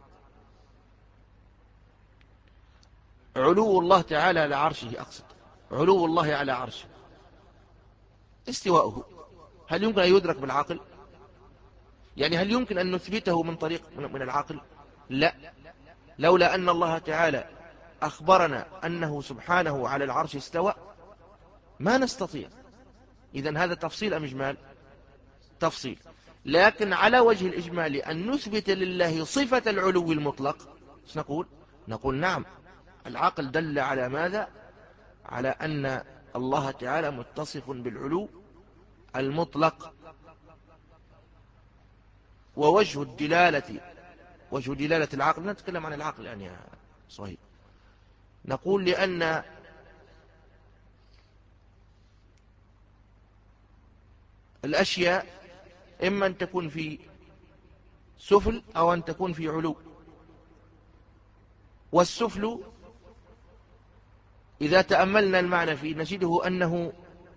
علو الله تعالى على عرشه، أقصد علو الله على عرشه، استواءه هل يمكن أن يدرك بالعقل؟ يعني هل يمكن أن نثبته من طريق من العقل؟ لا. لولا أن الله تعالى أخبرنا أنه سبحانه على العرش استوى ما نستطيع. إذن هذا تفصيل أم إجمال؟ تفصيل. لكن على وجه الإجمال أن نثبت لله صفة العلو المطلق، نقول نقول نعم، العقل دل على ماذا؟ على أن الله تعالى متصف بالعلو المطلق. ووجه الدلالة، وجه دلالة العقل، نتكلم عن العقل الآن يا صهيب، نقول لأن الأشياء إما أن تكون في سفل أو أن تكون في علو. والسفل إذا تأملنا المعنى فيه نجده أنه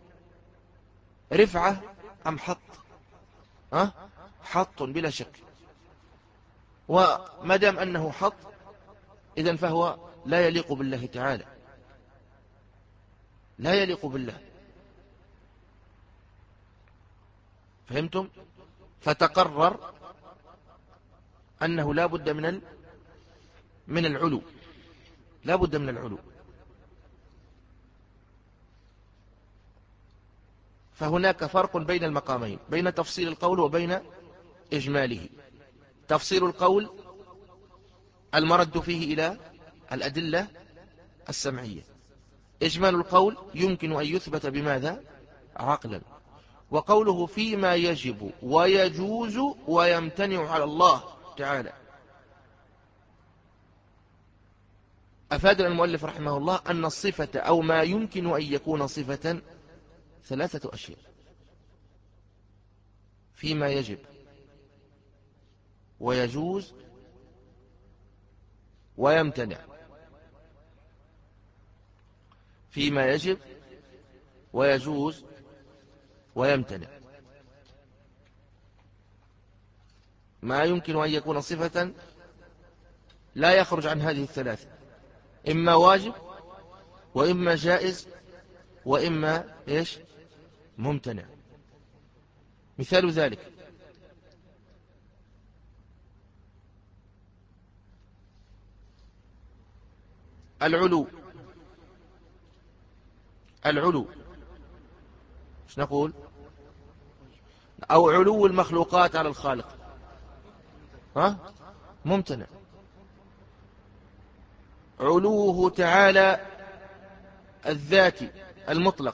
رفعة أم حط؟ أه؟ حط بلا شك. وما دام أنه حط إذن فهو لا يليق بالله تعالى، لا يليق بالله. فهمتم؟ فتقرر أنه لا بد من من العلو، لا بد من العلو. فهناك فرق بين المقامين، بين تفصيل القول وبين إجماله. تفصيل القول المرد فيه إلى الأدلة السمعية، إجمال القول يمكن أن يثبت بماذا؟ عقلا. وقوله فيما يجب ويجوز ويمتنع على الله تعالى، أفاد المؤلف رحمه الله أن الصفة أو ما يمكن أن يكون صفة ثلاثة أشياء: فيما يجب ويجوز ويمتنع. فيما يجب ويجوز ويمتنع، ما يمكن أن يكون صفة لا يخرج عن هذه الثلاثة، إما واجب وإما جائز وإما إيش؟ ممتنع. مثال ذلك العلو. العلو ايش نقول؟ أو علو المخلوقات على الخالق، ها؟ ممتنع. علوه تعالى الذاتي المطلق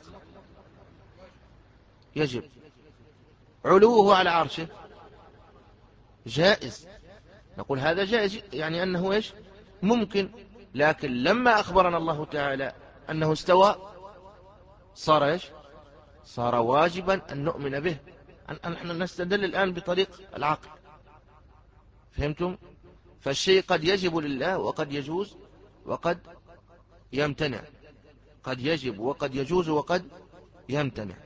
يجب. علوه على عرشه جائز، نقول هذا جائز، يعني أنه إيش؟ ممكن. لكن لما أخبرنا الله تعالى أنه استوى صار إيش؟ صار واجبا أن نؤمن به. نحن نستدل الآن بطريق العقل. فهمتم؟ فالشيء قد يجب لله وقد يجوز وقد يمتنع، قد يجب وقد يجوز وقد يمتنع.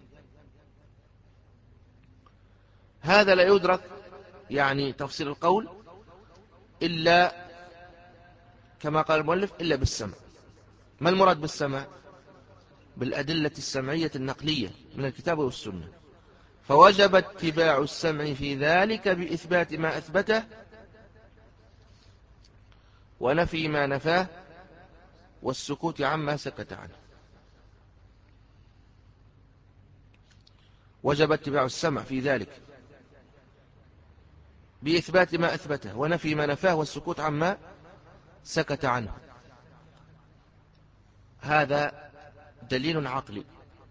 هذا لا يدرك يعني تفصيل القول إلا كما قال المؤلف إلا بالسمع. ما المراد بالسمع؟ بالأدلة السمعية النقلية من الكتاب والسنة. فوجب اتباع السمع في ذلك بإثبات ما أثبته ونفي ما نفاه والسكوت عما سكت عنه. وجب اتباع السمع في ذلك بإثبات ما أثبته ونفي ما نفاه والسكوت عما سكت عنه. هذا دليل عقلي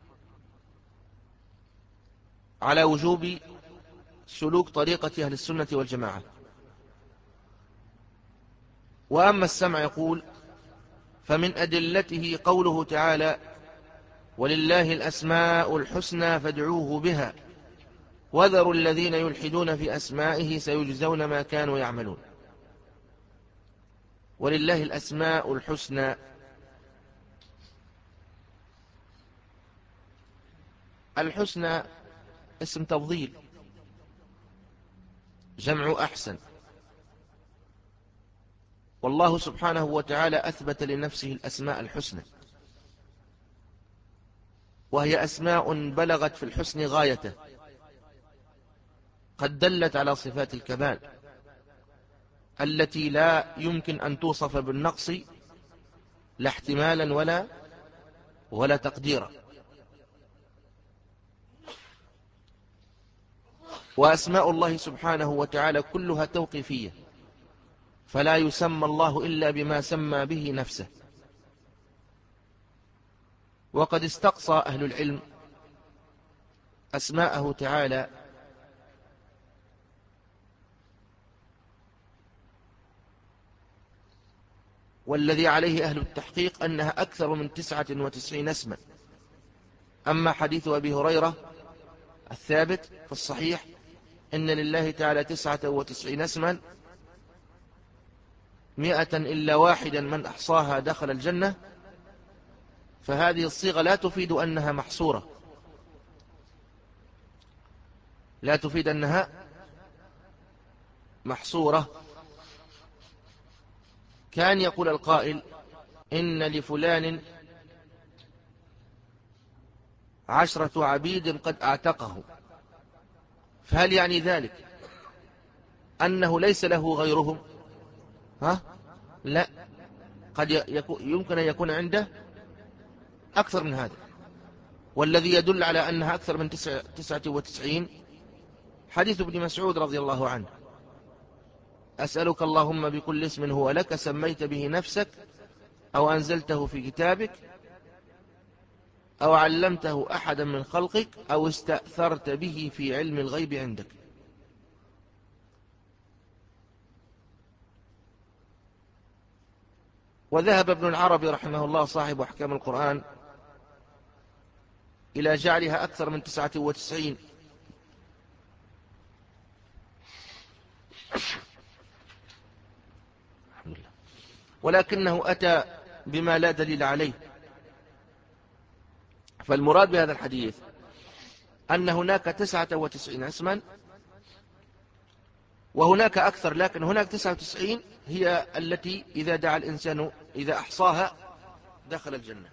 على وجوب سلوك طريقة أهل السنة والجماعة. وأما السمع يقول فمن أدلته قوله تعالى ولله الأسماء الحسنى فادعوه بها وذروا الذين يلحدون في أسمائه سيجزون ما كانوا يعملون. ولله الأسماء الحسنى، الحسنى اسم تفضيل جمع أحسن، والله سبحانه وتعالى أثبت لنفسه الأسماء الحسنى، وهي أسماء بلغت في الحسن غايته، قد دلت على صفات الكمال التي لا يمكن أن توصف بالنقص لا احتمالا ولا ولا تقديرا. وأسماء الله سبحانه وتعالى كلها توقيفية، فلا يسمى الله إلا بما سمى به نفسه. وقد استقصى أهل العلم أسماءه تعالى والذي عليه أهل التحقيق أنها أكثر من تسعة وتسعين اسما. أما حديث أبي هريرة الثابت في الصحيح إن لله تعالى تسعة وتسعين اسما مئة إلا واحدا من أحصاها دخل الجنة، فهذه الصيغة لا تفيد أنها محصورة، لا تفيد أنها محصورة. كان يقول القائل إن لفلان عشرة عبيد قد أعتقه، فهل يعني ذلك أنه ليس له غيرهم؟ ها؟ لا، قد يمكن أن يكون عنده أكثر من هذا. والذي يدل على أنها أكثر من تسعة وتسعين حديث ابن مسعود رضي الله عنه: أسألك اللهم بكل اسم هو لك سميت به نفسك أو أنزلته في كتابك أو علمته أحدا من خلقك أو استأثرت به في علم الغيب عندك. وذهب ابن العربي رحمه الله صاحب أحكام القرآن إلى جعلها أكثر من تسعة وتسعين، ولكنه أتى بما لا دليل عليه. فالمراد بهذا الحديث أن هناك تسعة وتسعين اسما وهناك أكثر، لكن هناك تسعة وتسعين هي التي إذا دعا الإنسان إذا أحصاها دخل الجنة.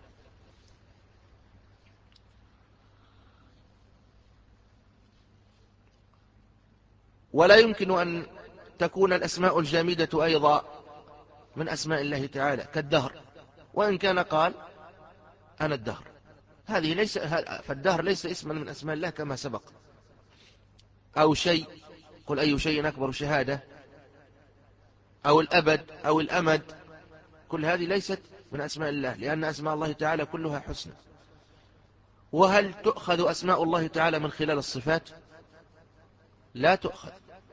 ولا يمكن أن تكون الأسماء الجامدة أيضا من أسماء الله تعالى كالدهر، وإن كان قال أنا الدهر، هذه ليس، فالدهر ليس اسما من أسماء الله كما سبق. أو شيء، قل أي شيء أكبر شهادة، أو الأبد أو الأمد، كل هذه ليست من أسماء الله، لأن أسماء الله تعالى كلها حسنى. وهل تؤخذ أسماء الله تعالى من خلال الصفات؟ لا تؤخذ،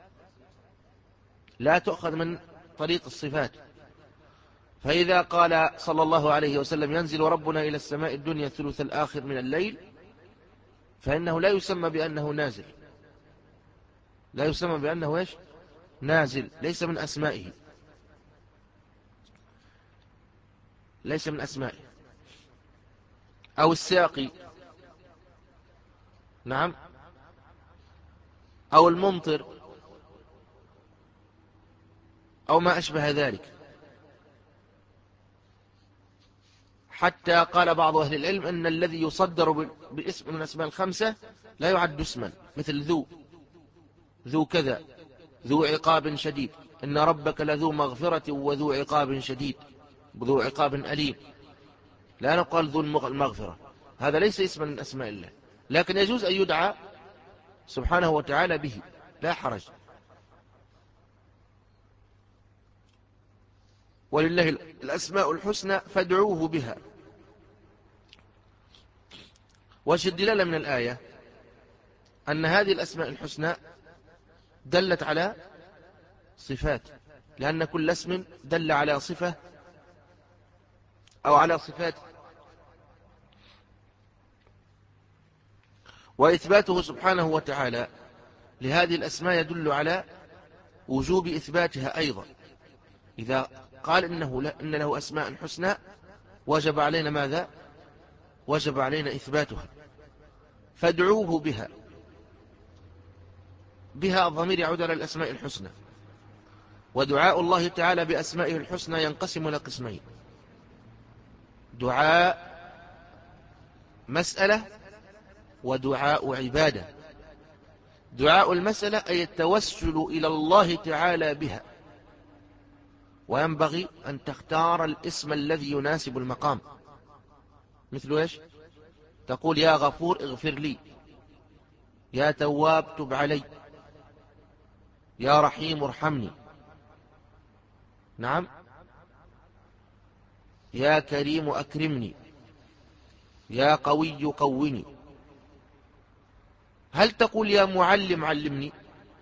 لا تؤخذ من طريق الصفات. فإذا قال صلى الله عليه وسلم ينزل ربنا إلى السماء الدنيا الثلث الآخر من الليل، فإنه لا يسمى بأنه نازل، لا يسمى بأنه إيش؟ نازل، ليس من أسمائه، ليس من أسمائه. أو الساقي، نعم، أو الممطر، أو ما أشبه ذلك. حتى قال بعض أهل العلم أن الذي يصدر باسم من الأسماء الخمسة لا يعد اسما، مثل ذو، ذو كذا، ذو عقاب شديد، إن ربك لذو مغفرة وذو عقاب شديد، ذو عقاب أليم، لا نقال ذو المغفرة، هذا ليس اسما من أسماء الله، لكن يجوز أن يدعى سبحانه وتعالى به، لا حرج. ولله الأسماء الحسنى فادعوه بها. وجه الدلالة من الآية أن هذه الأسماء الحسنى دلت على صفات، لأن كل اسم دل على صفة أو على صفات، وإثباته سبحانه وتعالى لهذه الأسماء يدل على وجوب إثباتها أيضا. إذا قال إنه لا إن له أسماء حسنى وجب علينا ماذا؟ وجب علينا إثباتها. فادعوه بها، بها الضمير يعود على الأسماء الحسنى. ودعاء الله تعالى بأسمائه الحسنى ينقسم إلى قسمين: دعاء مسألة ودعاء عبادة. دعاء المسألة أي التوسل إلى الله تعالى بها، وينبغي أن تختار الاسم الذي يناسب المقام، مثل إيش؟ تقول يا غفور اغفر لي، يا تواب تب علي، يا رحيم ارحمني، نعم، يا كريم أكرمني، يا قوي قوني. هل تقول يا معلم علمني؟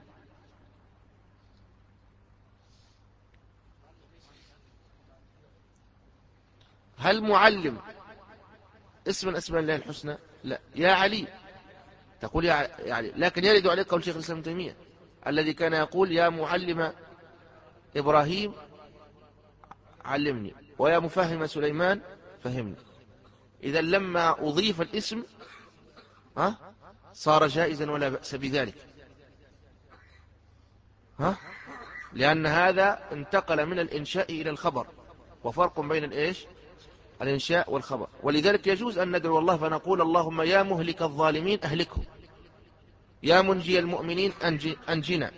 هل معلم اسم من اسماء الله الحسنى؟ لا. يا علي تقول يا علي، لكن يرد عليك قول شيخ الإسلام ابن تيمية الذي كان يقول يا معلم إبراهيم علمني ويا مفهم سليمان فهمني. إذا لما أضيف الاسم ها صار جائزا ولا بأس بذلك، ها لأن هذا انتقل من الإنشاء إلى الخبر، وفرق بين الإيش الإنشاء والخبر. ولذلك يجوز أن ندعو الله فنقول اللهم يا مهلك الظالمين أهلكهم، يا منجي المؤمنين أنجي أنجنا،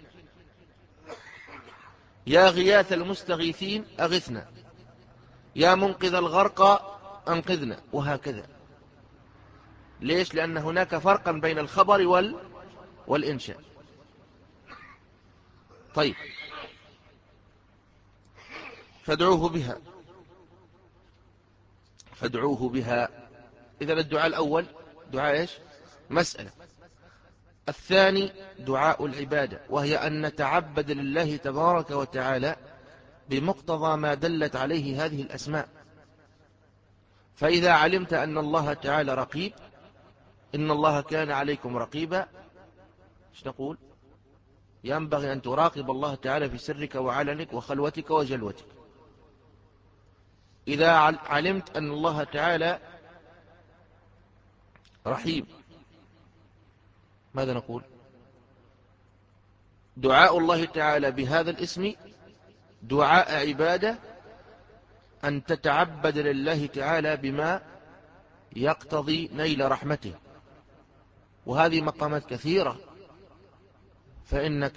يا غياث المستغيثين أغثنا، يا منقذ الغرق أنقذنا، وهكذا. ليش؟ لأن هناك فرقا بين الخبر وال... والإنشاء. طيب، فادعوه بها، فادعوه بها. إذا الدعاء الأول دعاء إيش؟ مسألة. الثاني دعاء العبادة، وهي أن نتعبد لله تبارك وتعالى بمقتضى ما دلت عليه هذه الأسماء. فإذا علمت أن الله تعالى رقيب، إن الله كان عليكم رقيبا، ايش نقول؟ ينبغي أن تراقب الله تعالى في سرك وعلنك وخلوتك وجلوتك. إذا علمت أن الله تعالى رحيم، ماذا نقول؟ دعاء الله تعالى بهذا الاسم دعاء عبادة، أن تتعبد لله تعالى بما يقتضي نيل رحمته. وهذه مقامات كثيرة، فإنك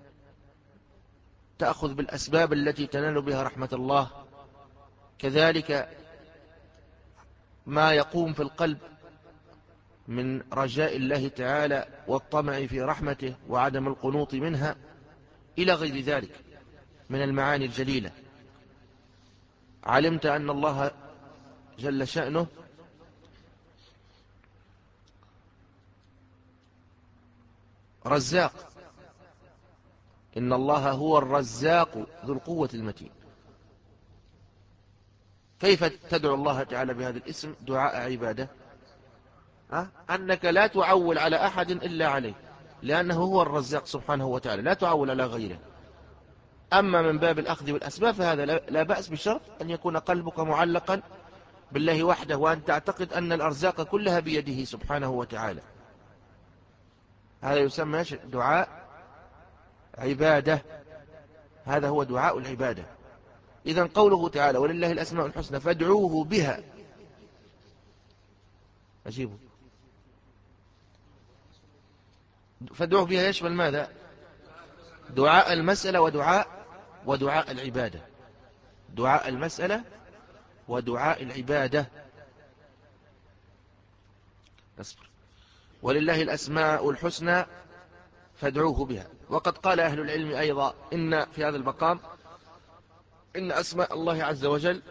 تأخذ بالأسباب التي تنال بها رحمة الله، كذلك ما يقوم في القلب من رجاء الله تعالى والطمع في رحمته وعدم القنوط منها، إلى غير ذلك من المعاني الجليلة. علمت أن الله جل شأنه رزاق، إن الله هو الرزاق ذو القوة المتين. كيف تدعو الله تعالى بهذا الاسم دعاء عبادة؟ أه؟ أنك لا تعول على أحد إلا عليه، لأنه هو الرزاق سبحانه وتعالى، لا تعول على غيره. أما من باب الأخذ بالأسباب فهذا لا بأس، بشرط أن يكون قلبك معلقا بالله وحده، وأن تعتقد أن الأرزاق كلها بيده سبحانه وتعالى. هذا يسمى دعاء عبادة، هذا هو دعاء العبادة. إذن قوله تعالى ولله الأسماء الحسنى فادعوه بها، أجيبه، فادعوه بها يشمل ماذا؟ دعاء المسألة ودعاء ودعاء العبادة، دعاء المسألة ودعاء العبادة. أصبر. ولله الأسماء الحسنى فادعوه بها. وقد قال أهل العلم أيضا إن في هذا المقام إن أسماء الله عز وجل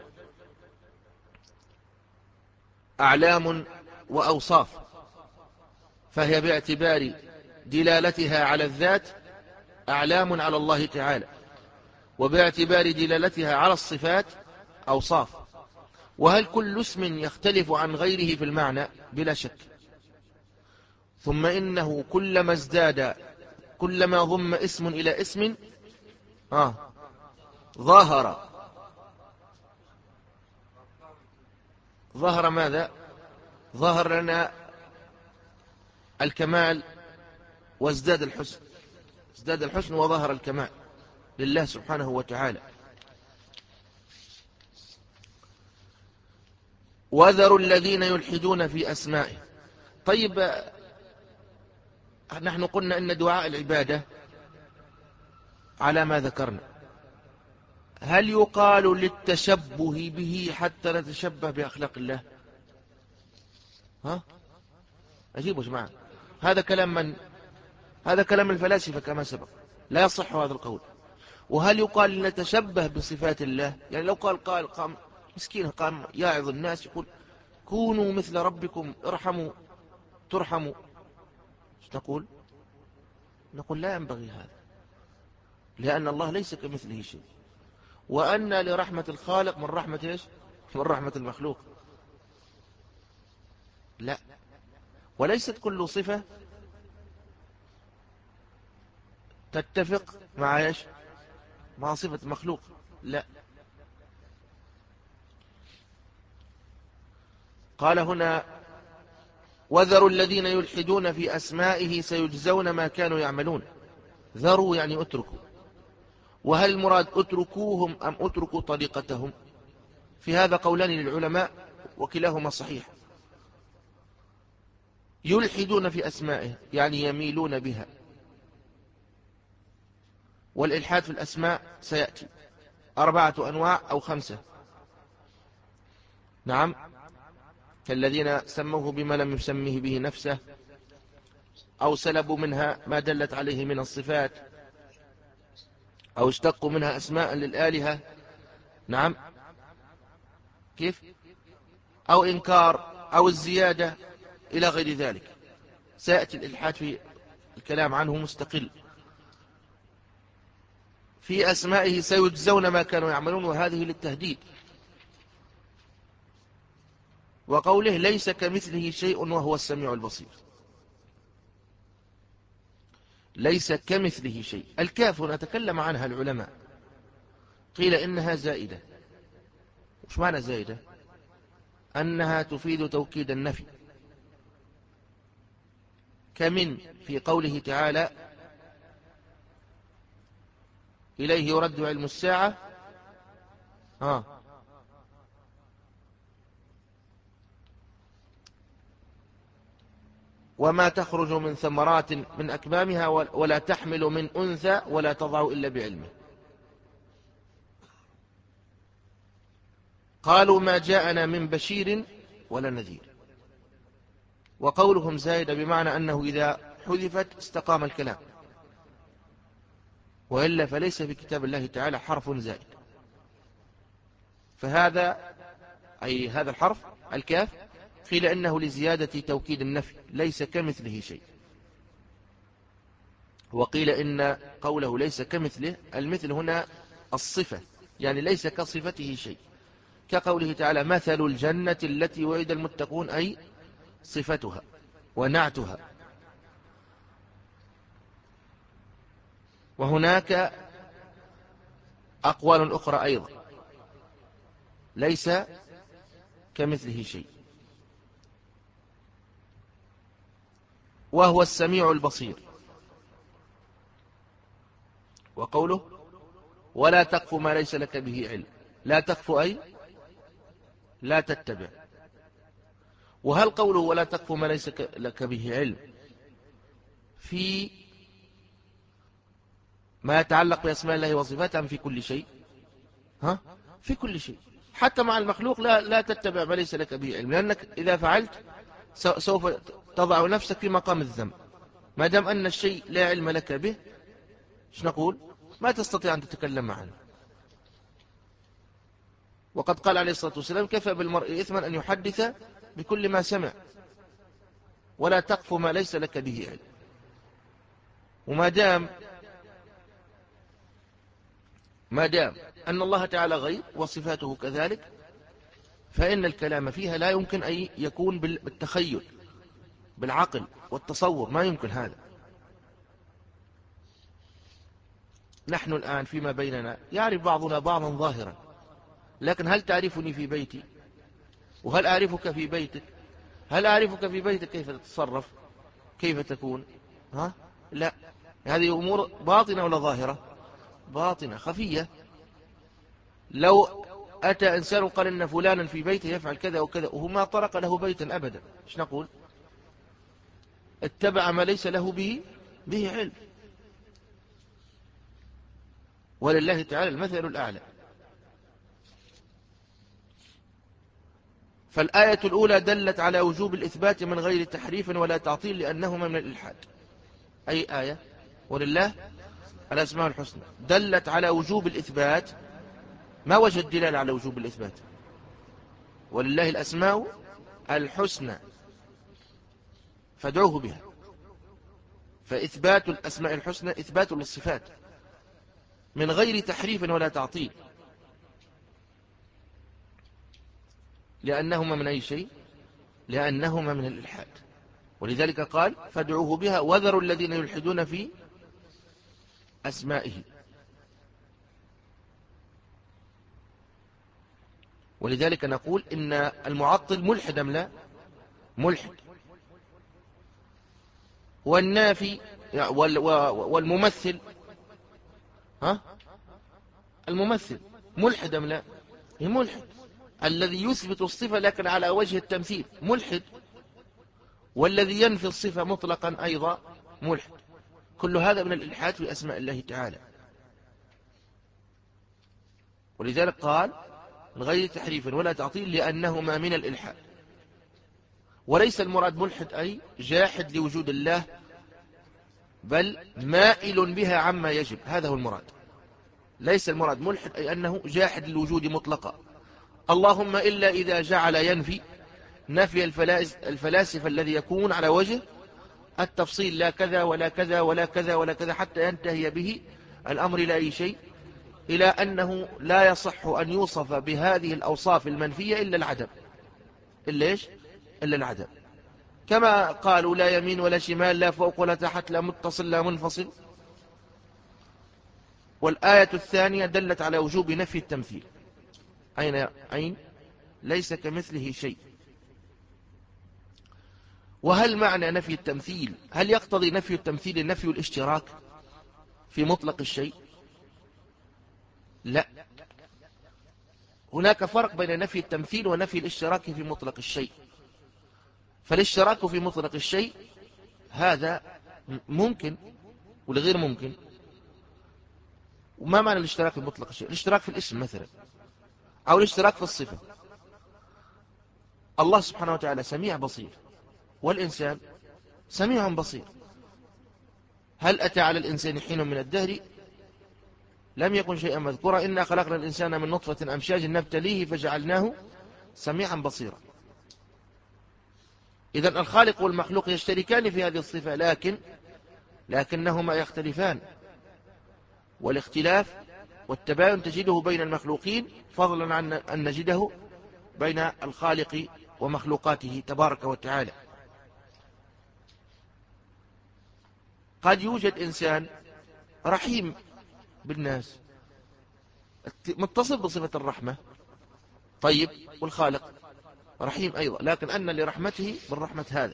أعلام وأوصاف، فهي باعتبار دلالتها على الذات أعلام على الله تعالى، وباعتبار دلالتها على الصفات أوصاف. وهل كل اسم يختلف عن غيره في المعنى؟ بلا شك. ثم إنه كلما ازداد، كلما ضم اسم إلى اسم آه ظاهر ظهر ماذا؟ ظهر لنا الكمال وازداد الحسن، ازداد الحسن وظهر الكمال لله سبحانه وتعالى. وذروا الذين يلحدون في أسمائه. طيب، نحن قلنا إن دعاء العبادة على ما ذكرنا، هل يقال للتشبه به حتى نتشبه بأخلاق الله؟ ها أجيبوا جماعة، هذا كلام من؟ هذا كلام الفلاسفة كما سبق، لا يصح هذا القول. وهل يقال نتشبه بصفات الله؟ يعني لو قال قال قام مسكين قام يعظ الناس يقول كونوا مثل ربكم ارحموا ترحموا، نقول نقول لا ينبغي هذا، لأن الله ليس كمثله شيء، وأن لرحمة الخالق من رحمة إيش؟ من رحمة المخلوق. لا، وليست كل صفة تتفق مع ايش؟ مع صفة مخلوق؟ لا. قال هنا وذروا الذين يلحدون في أسمائه سيجزون ما كانوا يعملون. ذروا يعني اتركوا. وهل المراد اتركوهم أم اتركوا طريقتهم؟ في هذا قولان للعلماء وكلاهما صحيح. يلحدون في أسمائه يعني يميلون بها، والإلحاد في الأسماء سيأتي أربعة أنواع أو خمسة. نعم، كالذين سموه بما لم يسمه به نفسه، أو سلبوا منها ما دلت عليه من الصفات، أو اشتقوا منها أسماء للآلهة. نعم، كيف؟ أو إنكار أو الزيادة إلى غير ذلك. سيأتي الإلحاد في الكلام عنه مستقل. في أسمائه سيجزون ما كانوا يعملون، وهذه للتهديد. وقوله ليس كمثله شيء وهو السميع البصير. ليس كمثله شيء. الكاف نتكلم عنها العلماء، قيل إنها زائدة. وش معنى زائدة؟ أنها تفيد توكيد النفي، كمن في قوله تعالى إليه يرد علم الساعة. ها وما تخرج من ثمرات من أكمامها ولا تحمل من أنثى ولا تضع إلا بعلمه. قالوا ما جاءنا من بشير ولا نذير. وقولهم زائد بمعنى أنه إذا حذفت استقام الكلام، وإلا فليس في كتاب الله تعالى حرف زائد. فهذا أي هذا الحرف الكاف قيل إنه لزيادة توكيد النفي، ليس كمثله شيء. وقيل إن قوله ليس كمثله، المثل هنا الصفة، يعني ليس كصفته شيء، كقوله تعالى مثل الجنة التي وعد المتقون، أي صفتها ونعتها. وهناك أقوال أخرى أيضا ليس كمثله شيء. وهو السميع البصير. وقوله ولا تقف ما ليس لك به علم. لا تقف أي لا تتبع. وهل قوله ولا تقف ما ليس لك به علم في ما يتعلق بأسماء الله وصفاته في كل شيء؟ ها؟ في كل شيء، حتى مع المخلوق لا لا تتبع ما ليس لك به علم، لأنك إذا فعلت سوف تضع نفسك في مقام الذنب. ما دام أن الشيء لا علم لك به، ايش نقول؟ ما تستطيع أن تتكلم عنه. وقد قال عليه الصلاة والسلام كفى بالمرء إثما أن يحدث بكل ما سمع. ولا تقف ما ليس لك به علم. وما دام ما دام أن الله تعالى غيب وصفاته كذلك، فإن الكلام فيها لا يمكن أن يكون بالتخيل بالعقل والتصور، ما يمكن هذا. نحن الآن فيما بيننا يعرف بعضنا بعضا ظاهرا، لكن هل تعرفني في بيتي؟ وهل أعرفك في بيتك؟ هل أعرفك في بيتك كيف تتصرف؟ كيف تكون؟ ها؟ لا، هذه أمور باطنة ولا ظاهرة؟ باطنة خفية. لو أتى إنسان قال إن فلانا في بيته يفعل كذا وكذا وهو ما طرق له بيتا أبدا، إيش نقول؟ اتبع ما ليس له به به علم. ولله تعالى المثل الأعلى. فالآية الأولى دلت على وجوب الإثبات من غير تحريف ولا تعطيل، لأنهما من الإلحاد. أي آية؟ ولله الأسماء الحسنى دلت على وجوب الإثبات. ما وجه الدلالة على وجوب الإثبات؟ ولله الأسماء الحسنى فادعوه بها. فإثبات الأسماء الحسنى إثبات للصفات من غير تحريف ولا تعطيل، لأنهما من أي شيء؟ لأنهما من الإلحاد. ولذلك قال فادعوه بها وذروا الذين يلحدون في أسمائه. ولذلك نقول إن المعطل ملحد أم لا؟ ملحد. والنافي والممثل، ها الممثل ملحد أم لا؟ ملحد. الذي يثبت الصفة لكن على وجه التمثيل ملحد، والذي ينفي الصفة مطلقا أيضا ملحد. كل هذا من الإلحاد في أسماء الله تعالى. ولذلك قال من غير تحريف ولا تعطيل لأنهما من الإلحاد. وليس المراد ملحد أي جاحد لوجود الله، بل مائل بها عما يجب، هذا هو المراد. ليس المراد ملحد أي أنه جاحد للوجود مطلقا، اللهم إلا إذا جعل ينفي نفي الفلاسفة الذي يكون على وجه التفصيل، لا كذا ولا كذا ولا كذا ولا كذا، حتى ينتهي به الأمر إلى أي شيء، إلى أنه لا يصح أن يوصف بهذه الأوصاف المنفية إلا العدم. إلا إيش؟ إلا العدم. كما قالوا لا يمين ولا شمال، لا فوق ولا تحت، لا متصل لا منفصل. والآية الثانية دلت على وجوب نفي التمثيل. أين أين ليس كمثله شيء. وهل معنى نفي التمثيل، هل يقتضي نفي التمثيل نفي الاشتراك في مطلق الشيء؟ لا، هناك فرق بين نفي التمثيل ونفي الاشتراك في مطلق الشيء. فالاشتراك في مطلق الشيء هذا ممكن والغير ممكن. وما معنى الاشتراك في مطلق الشيء؟ الاشتراك في الاسم مثلا، أو الاشتراك في الصفة. الله سبحانه وتعالى سميع بصير، والإنسان سميع بصير. هل أتى على الإنسان حين من الدهر لم يكن شيئا مذكورا، إنا خلقنا الإنسان من نطفة أمشاج نبتليه فجعلناه سميعا بصيرا. إذن الخالق والمخلوق يشتركان في هذه الصفة، لكن لكنهما يختلفان. والاختلاف والتباين تجده بين المخلوقين فضلا عن أن نجده بين الخالق ومخلوقاته تبارك وتعالى. قد يوجد إنسان رحيم بالناس متصل بصفة الرحمة، طيب، والخالق رحيم أيضا، لكن أن لرحمته بالرحمة هذا.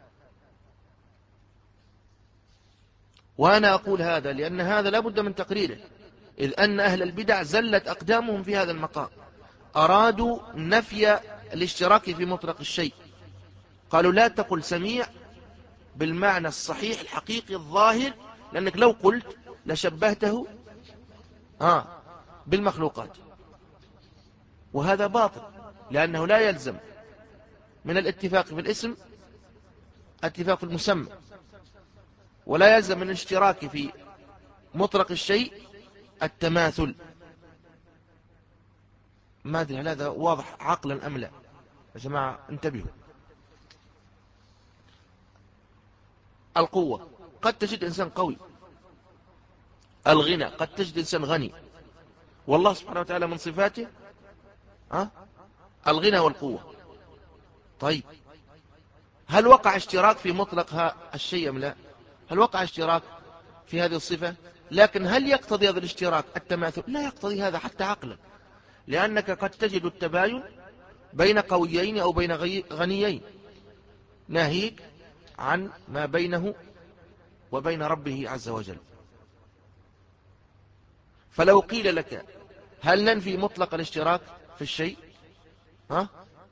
وأنا أقول هذا لأن هذا لا بد من تقريره، إذ أن أهل البدع زلت أقدامهم في هذا المقام، أرادوا نفي الاشتراك في مطلق الشيء. قالوا لا تقل سميع بالمعنى الصحيح الحقيقي الظاهر، لأنك لو قلت لشبهته آه بالمخلوقات، وهذا باطل، لأنه لا يلزم من الاتفاق في الاسم اتفاق المسمى، ولا يلزم من الاشتراك في مطلق الشيء التماثل. ما أدري هل هذا واضح عقلا أم لا يا جماعة؟ انتبهوا. القوة قد تجد إنسان قوي، الغنى قد تجد إنسان غني، والله سبحانه وتعالى من صفاته أه؟ الغنى والقوة. طيب، هل وقع اشتراك في مطلق الشيء أم لا؟ هل وقع اشتراك في هذه الصفة؟ لكن هل يقتضي هذا الاشتراك التماثل؟ لا يقتضي هذا حتى عقلا، لأنك قد تجد التباين بين قويين أو بين غنيين، ناهيك عن ما بينه وبين ربه عز وجل. فلو قيل لك هل ننفي مطلق الاشتراك في الشيء؟ ها؟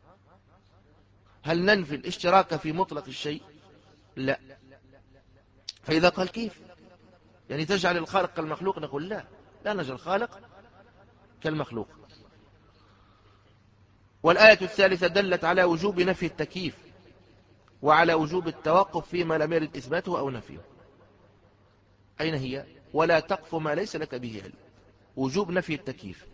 هل ننفي الاشتراك في مطلق الشيء؟ لا. فإذا قال كيف؟ يعني تجعل الخالق كالمخلوق؟ نقول لا، لا نجعل الخالق كالمخلوق. والآية الثالثة دلت على وجوب نفي التكييف وعلى وجوب التوقف فيما لم يرد إثباته أو نفيه. أين هي؟ ولا تقف ما ليس لك به علم. وجوب نفي التكييف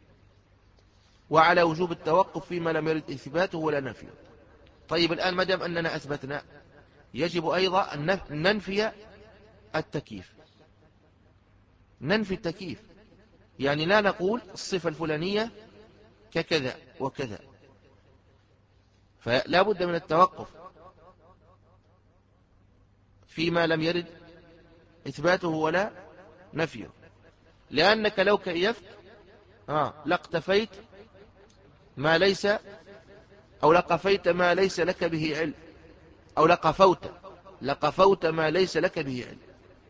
وعلى وجوب التوقف فيما لم يرد إثباته ولا نفيه. طيب، الآن ما دام أننا أثبتنا، يجب أيضا أن ننفي التكييف. ننفي التكييف يعني لا نقول الصفة الفلانية ككذا وكذا، فلا بد من التوقف فيما لم يرد إثباته ولا نفيه، لأنك لو كيفت آه لاقتفيت ما ليس، أو لقفيت ما ليس لك به علم، أو لقفوت لقفوت ما ليس لك به علم.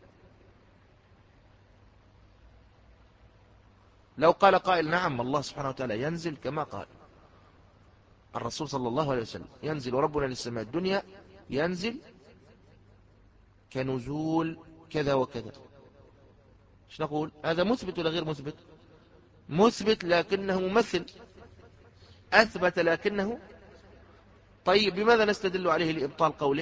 لو قال قائل نعم الله سبحانه وتعالى ينزل كما قال الرسول صلى الله عليه وسلم، ينزل ربنا للسماء الدنيا، ينزل كنزول كذا وكذا، ايش نقول؟ هذا مثبت ولا غير مثبت؟ مثبت لكنه ممثل، أثبت لكنه. طيب بماذا نستدل عليه لإبطال قوله؟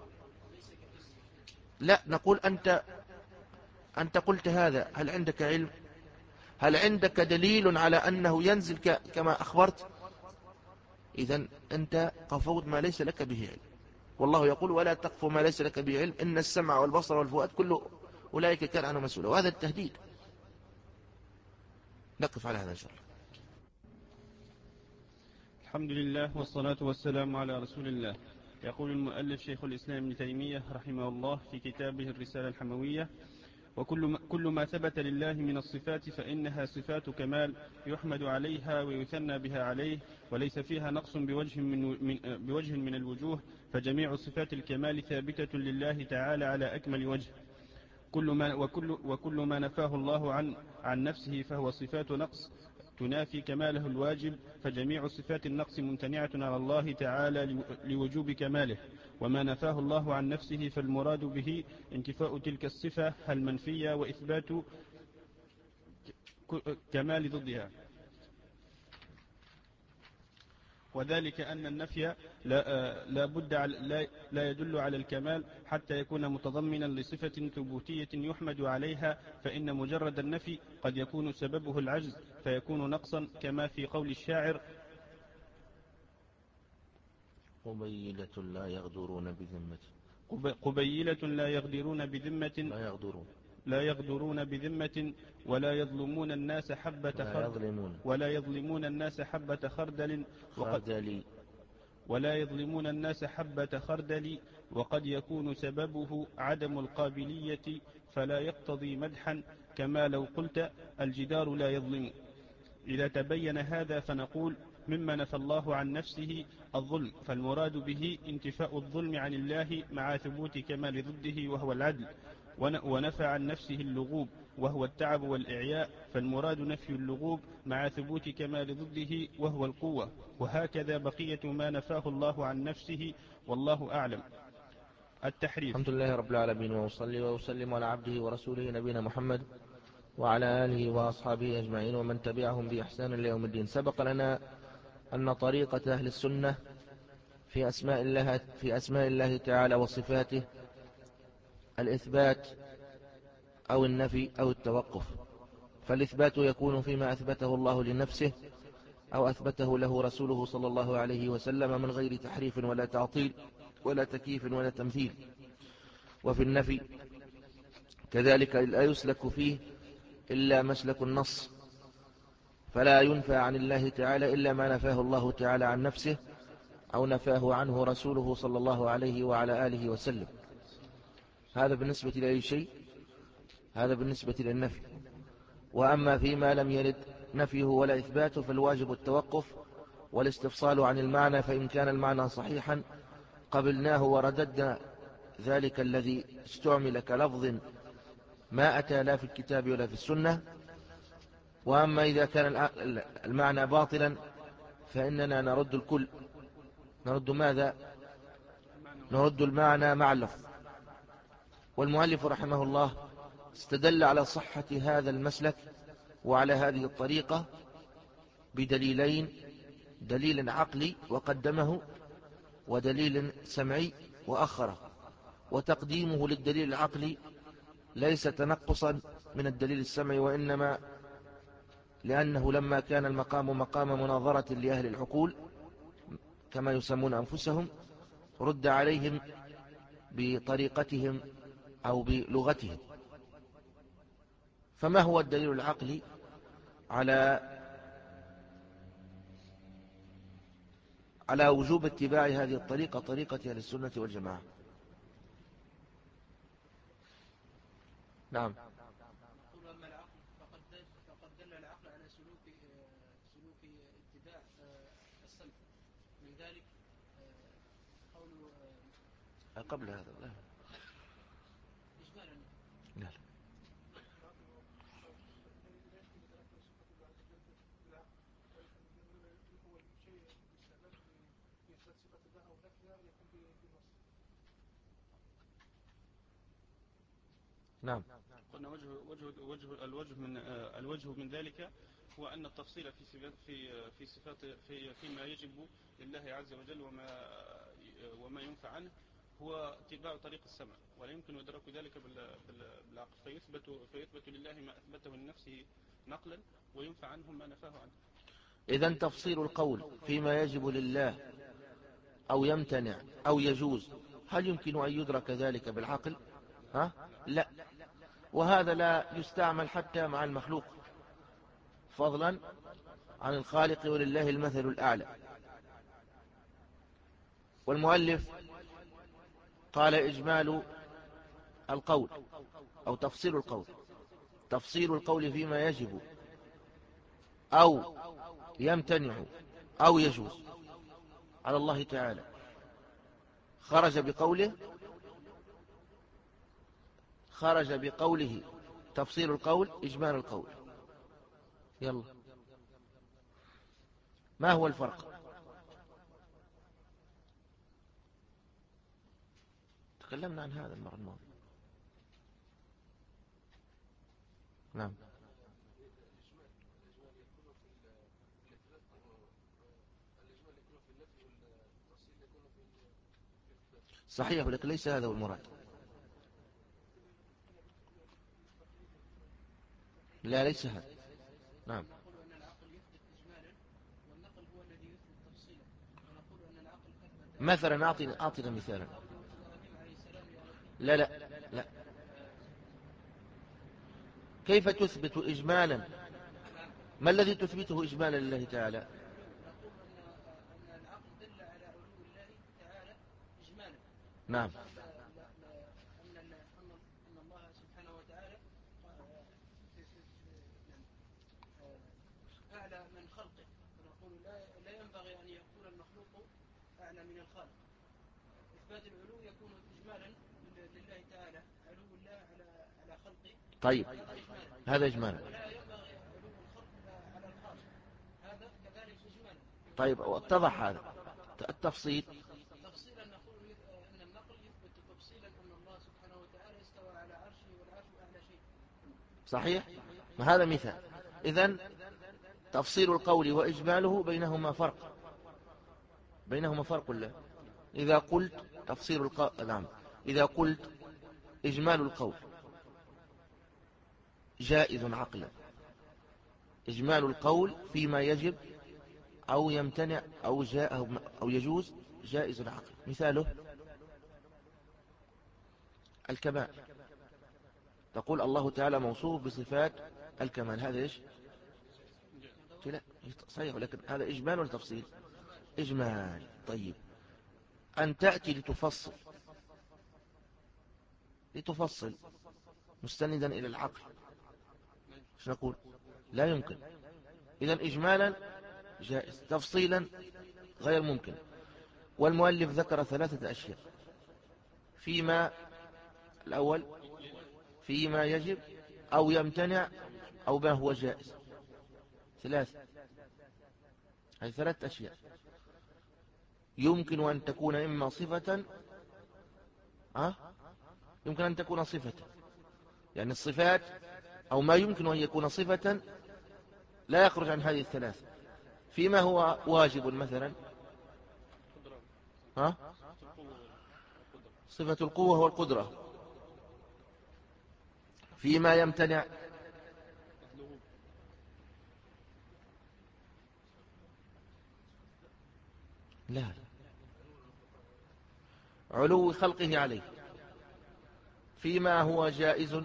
لا، نقول أنت أنت قلت هذا، هل عندك علم؟ هل عندك دليل على أنه ينزل كما أخبرت؟ إذن أنت قفوت ما ليس لك به علم، والله يقول ولا تقف ما ليس لك به علم إن السمع والبصر والفؤاد كل أولئك كان عنه مسؤولا، وهذا التهديد. نقف على هذا إن شاء الله. الحمد لله والصلاة والسلام على رسول الله. يقول المؤلف شيخ الإسلام ابن تيمية رحمه الله في كتابه الرسالة الحموية: وكل ما, كل ما ثبت لله من الصفات فإنها صفات كمال يحمد عليها ويثنى بها عليه، وليس فيها نقص بوجه من, من, بوجه من الوجوه، فجميع صفات الكمال ثابتة لله تعالى على أكمل وجه. كل ما وكل, وكل ما نفاه الله عن, عن نفسه فهو صفات نقص تنافي كماله الواجب، فجميع صفات النقص ممتنعة على الله تعالى لوجوب كماله. وما نفاه الله عن نفسه فالمراد به انتفاء تلك الصفة المنفية وإثبات كمال ضدها، وذلك أن النفي لا, لا, بد لا, لا يدل على الكمال حتى يكون متضمنا لصفة ثبوتية يحمد عليها، فإن مجرد النفي قد يكون سببه العجز فيكون نقصا، كما في قول الشاعر: قبيلة لا يغدرون بذمة قبيلة لا يغدرون بذمة لا يغدرون لا يغدرون بذمة ولا يظلمون الناس حبة خردل ولا يظلمون الناس حبة خردل خردل ولا يظلمون الناس حبة خردل وقد يكون سببه عدم القابلية فلا يقتضي مدحا، كما لو قلت الجدار لا يظلم. إذا تبين هذا فنقول: مما نفى الله عن نفسه الظلم، فالمراد به انتفاء الظلم عن الله مع ثبوت كمال ضده وهو العدل. ونفى عن نفسه اللغوب وهو التعب والإعياء، فالمراد نفي اللغوب مع ثبوت كمال ضده وهو القوة. وهكذا بقية ما نفاه الله عن نفسه، والله أعلم. التحريف. الحمد لله رب العالمين، وأصلي وأسلم على عبده ورسوله نبينا محمد وعلى آله وأصحابه أجمعين ومن تبعهم بإحسان ليوم الدين. سبق لنا أن طريقة أهل السنة في أسماء الله, في أسماء الله تعالى وصفاته الإثبات أو النفي أو التوقف. فالإثبات يكون فيما أثبته الله لنفسه أو أثبته له رسوله صلى الله عليه وسلم من غير تحريف ولا تعطيل ولا تكييف ولا تمثيل. وفي النفي كذلك لا يسلك فيه إلا مسلك النص، فلا ينفى عن الله تعالى إلا ما نفاه الله تعالى عن نفسه أو نفاه عنه رسوله صلى الله عليه وعلى آله وسلم. هذا بالنسبة لأي شيء، هذا بالنسبة للنفي. وأما فيما لم يرد نفيه ولا إثباته فالواجب التوقف والاستفصال عن المعنى، فإن كان المعنى صحيحا قبلناه ورددنا ذلك الذي استعمل كلفظ ما أتى لا في الكتاب ولا في السنة. وأما إذا كان المعنى باطلا فإننا نرد الكل. نرد ماذا؟ نرد المعنى مع اللفظ. والمؤلف رحمه الله استدل على صحة هذا المسلك وعلى هذه الطريقة بدليلين: دليل عقلي وقدمه، ودليل سمعي وأخره. وتقديمه للدليل العقلي ليس تنقصا من الدليل السمعي، وإنما لأنه لما كان المقام مقام مناظرة لأهل العقول كما يسمون أنفسهم رد عليهم بطريقتهم أو بلغتهم. فما هو الدليل العقلي على على وجوب اتباع هذه الطريقة، طريقة أهل السنة والجماعة؟ نعم. سلوك سلوك اتباع السلف، من ذلك قول قبل هذا لا إجمالا. لا لا. نعم. قلنا وجه وجه وجه الوجه من الوجه من ذلك هو أن التفصيل في صفات في في صفات في فيما يجب لله عز وجل وما وما ينفع عنه هو اتباع طريق السمع، ولا يمكن إدراك ذلك بالعقل، فيثبت فيثبت لله ما أثبته لنفسه نقلا، وينفع عنه ما نفاه عنه. إذن تفصيل القول فيما يجب لله أو يمتنع أو يجوز، هل يمكن أن يدرك ذلك بالعقل؟ ها؟ لا. وهذا لا يستعمل حتى مع المخلوق، فضلا عن الخالق، ولله المثل الأعلى. والمؤلف قال إجمال القول أو تفصيل القول، تفصيل القول فيما يجب أو يمتنع أو يجوز على الله تعالى، خرج بقوله خرج بقوله تفصيل القول إجمال القول. يلا، ما هو الفرق؟ تكلمنا عن هذا المرة الماضية. نعم. صحيح، ولكن ليس هذا هو المراد. لا، ليس هذا. نعم. نقول أن العقل يثبت إجمالا والنقل هو الذي يثبت تفصيلا، ونقول أن العقل أثبت مثلا أعطنا أعطنا مثالا. قول إبراهيم عليه السلام يا ربي. لا لا لا. كيف تثبت إجمالا؟ ما الذي تثبته إجمالا لله تعالى؟ نقول أن أن العقل دل على علو الله تعالى إجمالا. نعم. أن أن الله سبحانه وتعالى أعلى من خلقه، ونقول لا لا ينبغي أن يكون المخلوق أعلى من الخالق. إثبات العلو يكون إجمالا لله تعالى، علو الله على على خلقه. طيب، هذا إجمالا. ولا ينبغي علو الخلق على الخالق، هذا كذلك إجمالا. طيب، اتضح هذا. التفصيل تفصيلا نقول أن النقل يثبت تفصيلا أن الله سبحانه وتعالى استوى على عرشه والعرش أعلى شيء. صحيح، هذا مثال. إذن تفصيل القول وإجماله بينهما فرق، بينهما فرق لا. إذا قلت تفصيل القول، نعم، إذا قلت إجمال القول جائز عقلا، إجمال القول فيما يجب أو يمتنع أو جاء أو يجوز جائز عقلا. مثاله الكمال، تقول الله تعالى موصوف بصفات الكمال، هذا إيش؟ لا صحيح، لكن هذا إجمال ولا تفصيل؟ إجمال. طيب، أن تأتي لتفصل لتفصل مستندا إلى العقل، ايش نقول؟ لا يمكن. إذن إجمالا جائز، تفصيلا غير ممكن. والمؤلف ذكر ثلاثة أشياء فيما الأول فيما يجب أو يمتنع أو ما هو جائز، ثلاثة. هذه ثلاثة أشياء يمكن أن تكون إما صفة أه؟ يمكن أن تكون صفة، يعني الصفات أو ما يمكن أن يكون صفة لا يخرج عن هذه الثلاثة. فيما هو واجب مثلا ها؟ صفة القوة والقدرة. فيما يمتنع لا، علو خلقه عليه. فيما هو جائز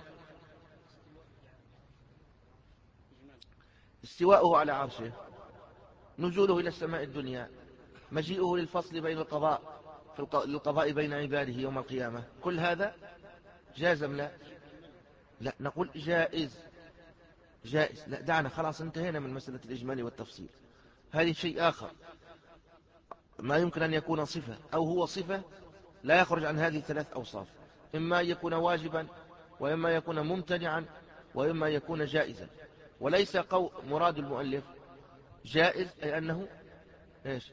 استواءه على عرشه، نزوله إلى السماء الدنيا، مجيئه للفصل بين القضاء للقضاء بين عباده يوم القيامة. كل هذا جازم لا؟ لا، نقول جائز. جائز. لا دعنا، خلاص انتهينا من مسألة الإجمال والتفصيل. هذه شيء آخر، ما يمكن أن يكون صفة أو هو صفة لا يخرج عن هذه الثلاث أوصاف، إما أن يكون واجبا، وإما يكون ممتنعا، وإما يكون جائزا. وليس قو مراد المؤلف جائز أي أنه إيش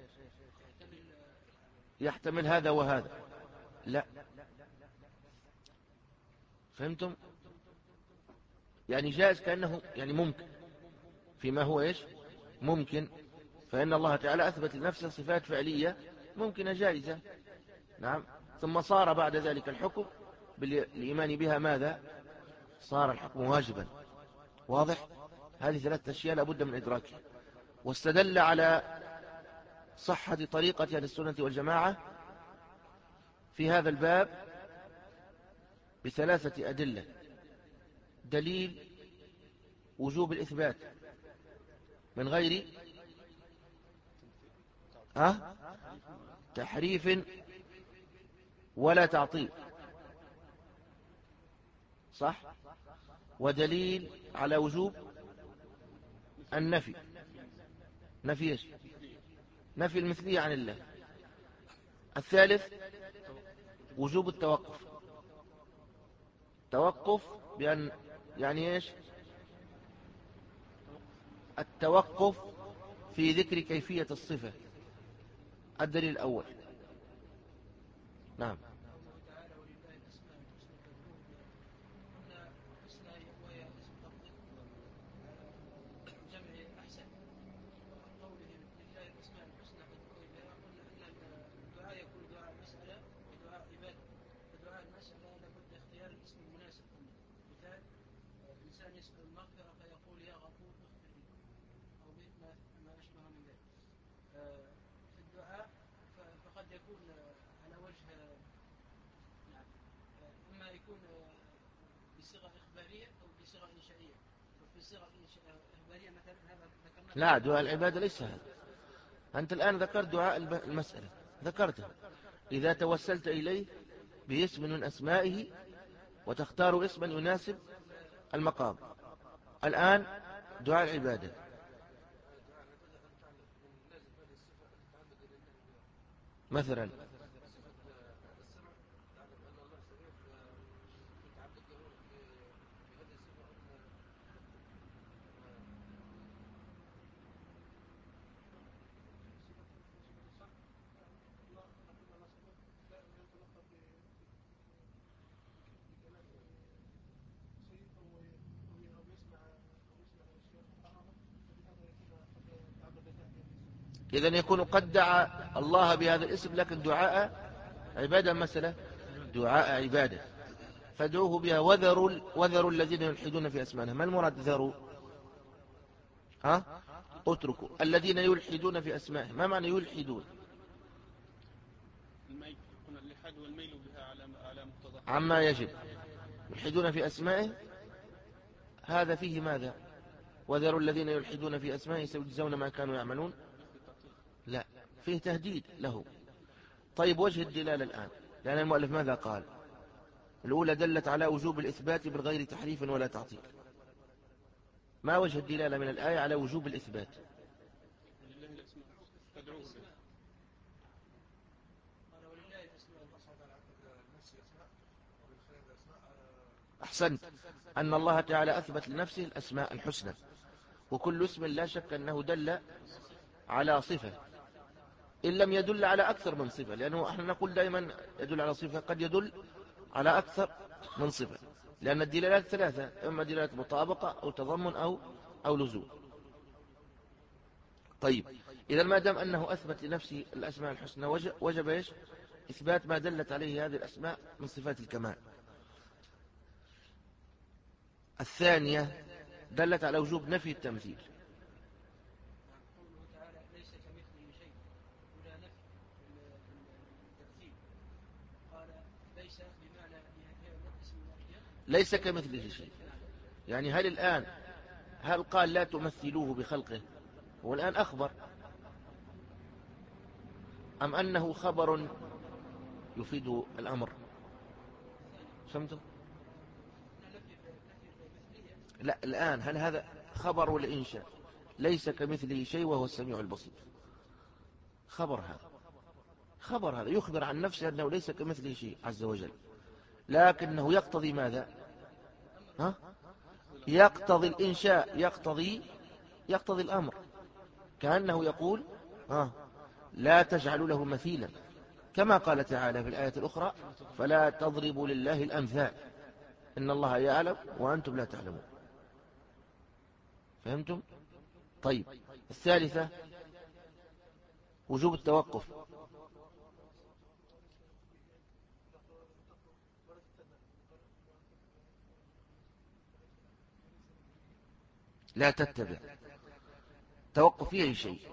يحتمل هذا وهذا، لا. فهمتم؟ يعني جائز كأنه يعني ممكن فيما هو إيش ممكن، فإن الله تعالى أثبت لنفسه صفات فعلية ممكنة جائزة. نعم. ثم صار بعد ذلك الحكم بالإيمان بها ماذا؟ صار الحكم واجبا. واضح؟ هذه ثلاثة أشياء لابد من إدراكها. واستدل على صحة طريقة أهل السنة والجماعة في هذا الباب بثلاثة أدلة. دليل وجوب الإثبات من غير أه؟ تحريف ولا تعطيل، صح؟ ودليل على وجوب النفي، نفي إيش؟ نفي المثلية عن الله. الثالث وجوب التوقف، توقف بأن يعني إيش التوقف في ذكر كيفية الصفة. الدليل الأول. نعم. لا، دعاء العبادة ليس هذا. أنت الآن ذكرت دعاء المسألة، ذكرته إذا توسلت إليه باسم من أسمائه وتختار اسما يناسب المقام. الآن دعاء العبادة مثلا إذن يكون قد دعا الله بهذا الاسم، لكن دعاء عبادة مثلا دعاء عبادة فادعوه بها وذروا وذروا الذين يلحدون في أسمائه. ما المراد ذروا؟ ها؟ اتركوا الذين يلحدون في أسمائه. ما معنى يلحدون؟ اللحاد والميل بها على مقتضى عما يجب. يلحدون في أسمائه هذا فيه ماذا؟ وذروا الذين يلحدون في أسمائه سيجزون ما كانوا يعملون. لا، فيه تهديد له. طيب وجه الدلالة الآن، لأن المؤلف ماذا قال؟ الأولى دلت على وجوب الإثبات من غير تحريف ولا تعطيل. ما وجه الدلالة من الآية على وجوب الإثبات؟ أحسنت، أن الله تعالى أثبت لنفسه الأسماء الحسنى، وكل اسم لا شك أنه دل على صفة، إن لم يدل على أكثر من صفة، لأنه احنا نقول دائما يدل على صفة، قد يدل على أكثر من صفة، لأن الدلالات ثلاثة، إما دلالة مطابقة أو تضمن أو أو لزوم. طيب إذا ما دام أنه أثبت لنفسه الأسماء الحسنى وجب إيش؟ إثبات ما دلت عليه هذه الأسماء من صفات الكمال. الثانية دلت على وجوب نفي التمثيل. ليس كمثله شيء، يعني هل الآن هل قال لا تمثلوه بخلقه؟ هو الآن أخبر، أم أنه خبر يفيد الأمر؟ فهمتم؟ لا، الآن هل هذا خبر الإنشاء، ليس كمثله شيء وهو السميع البصير. خبر هذا خبر هذا يخبر عن نفسه أنه ليس كمثله شيء عز وجل، لكنه يقتضي ماذا؟ ها؟ يقتضي الإنشاء، يقتضي يقتضي الأمر، كأنه يقول ها لا تجعلوا له مثيلا، كما قال تعالى في الآية الأخرى فلا تضربوا لله الأمثال إن الله يعلم وأنتم لا تعلمون. فهمتم؟ طيب، الثالثة وجوب التوقف. لا تتبع، توقف فيه أي شيء.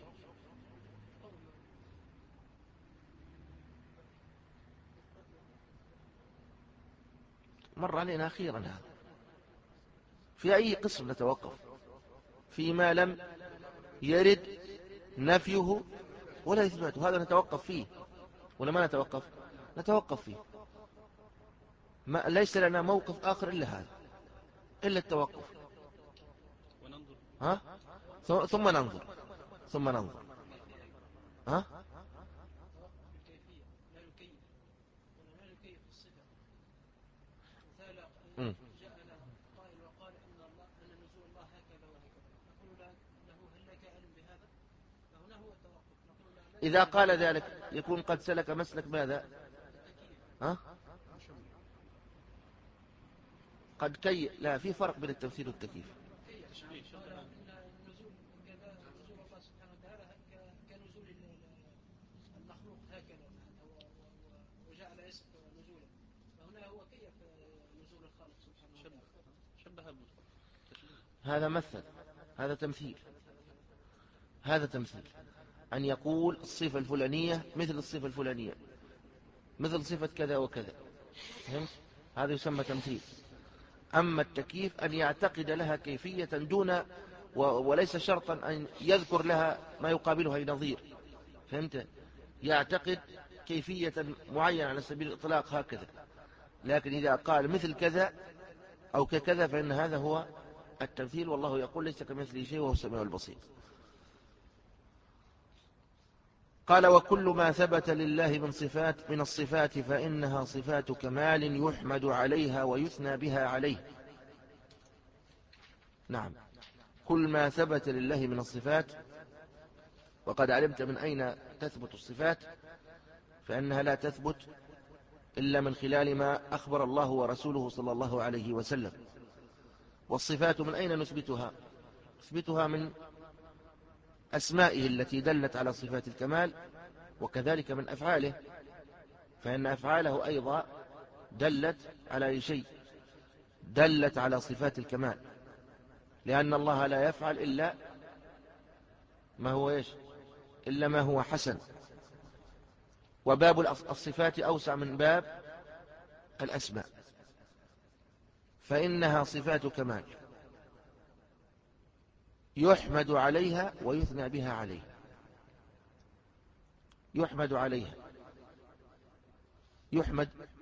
مر علينا أخيرا هذا. في أي قسم نتوقف؟ فيما لم يرد نفيه ولا إثباته، هذا نتوقف فيه ولا ما نتوقف؟ نتوقف فيه. ما ليس لنا موقف آخر إلا هذا، إلا التوقف. ها؟ ثم ننظر ثم ننظر ها؟ مم. إذا قال ذلك يكون قد سلك مسلك ماذا؟ ها؟ قد كي لا، في فرق بين التمثيل والتكييف. هذا مثل، هذا تمثيل، هذا تمثيل أن يقول الصفة الفلانية مثل الصفة الفلانية، مثل صفة كذا وكذا. فهمت؟ هذا يسمى تمثيل. أما التكييف أن يعتقد لها كيفية دون وليس شرطا أن يذكر لها ما يقابلها نظير. فهمت؟ يعتقد كيفية معينة على سبيل الإطلاق هكذا، لكن إذا قال مثل كذا أو ككذا فإن هذا هو التمثيل، والله يقول ليس كمثله شيء وهو السميع البصير. قال وكل ما ثبت لله من صفات من الصفات فإنها صفات كمال يحمد عليها ويثنى بها عليه. نعم، كل ما ثبت لله من الصفات، وقد علمت من أين تثبت الصفات، فإنها لا تثبت إلا من خلال ما أخبر الله ورسوله صلى الله عليه وسلم. والصفات من أين نثبتها؟ نثبتها من أسمائه التي دلت على صفات الكمال، وكذلك من أفعاله، فإن أفعاله أيضا دلت على شيء، دلت على صفات الكمال، لأن الله لا يفعل إلا ما هو إيش؟ إلا ما هو حسن. وباب الصفات أوسع من باب الأسماء، فإنها صفات كمال يحمد عليها ويثنى بها عليه. يحمد عليها، يحمد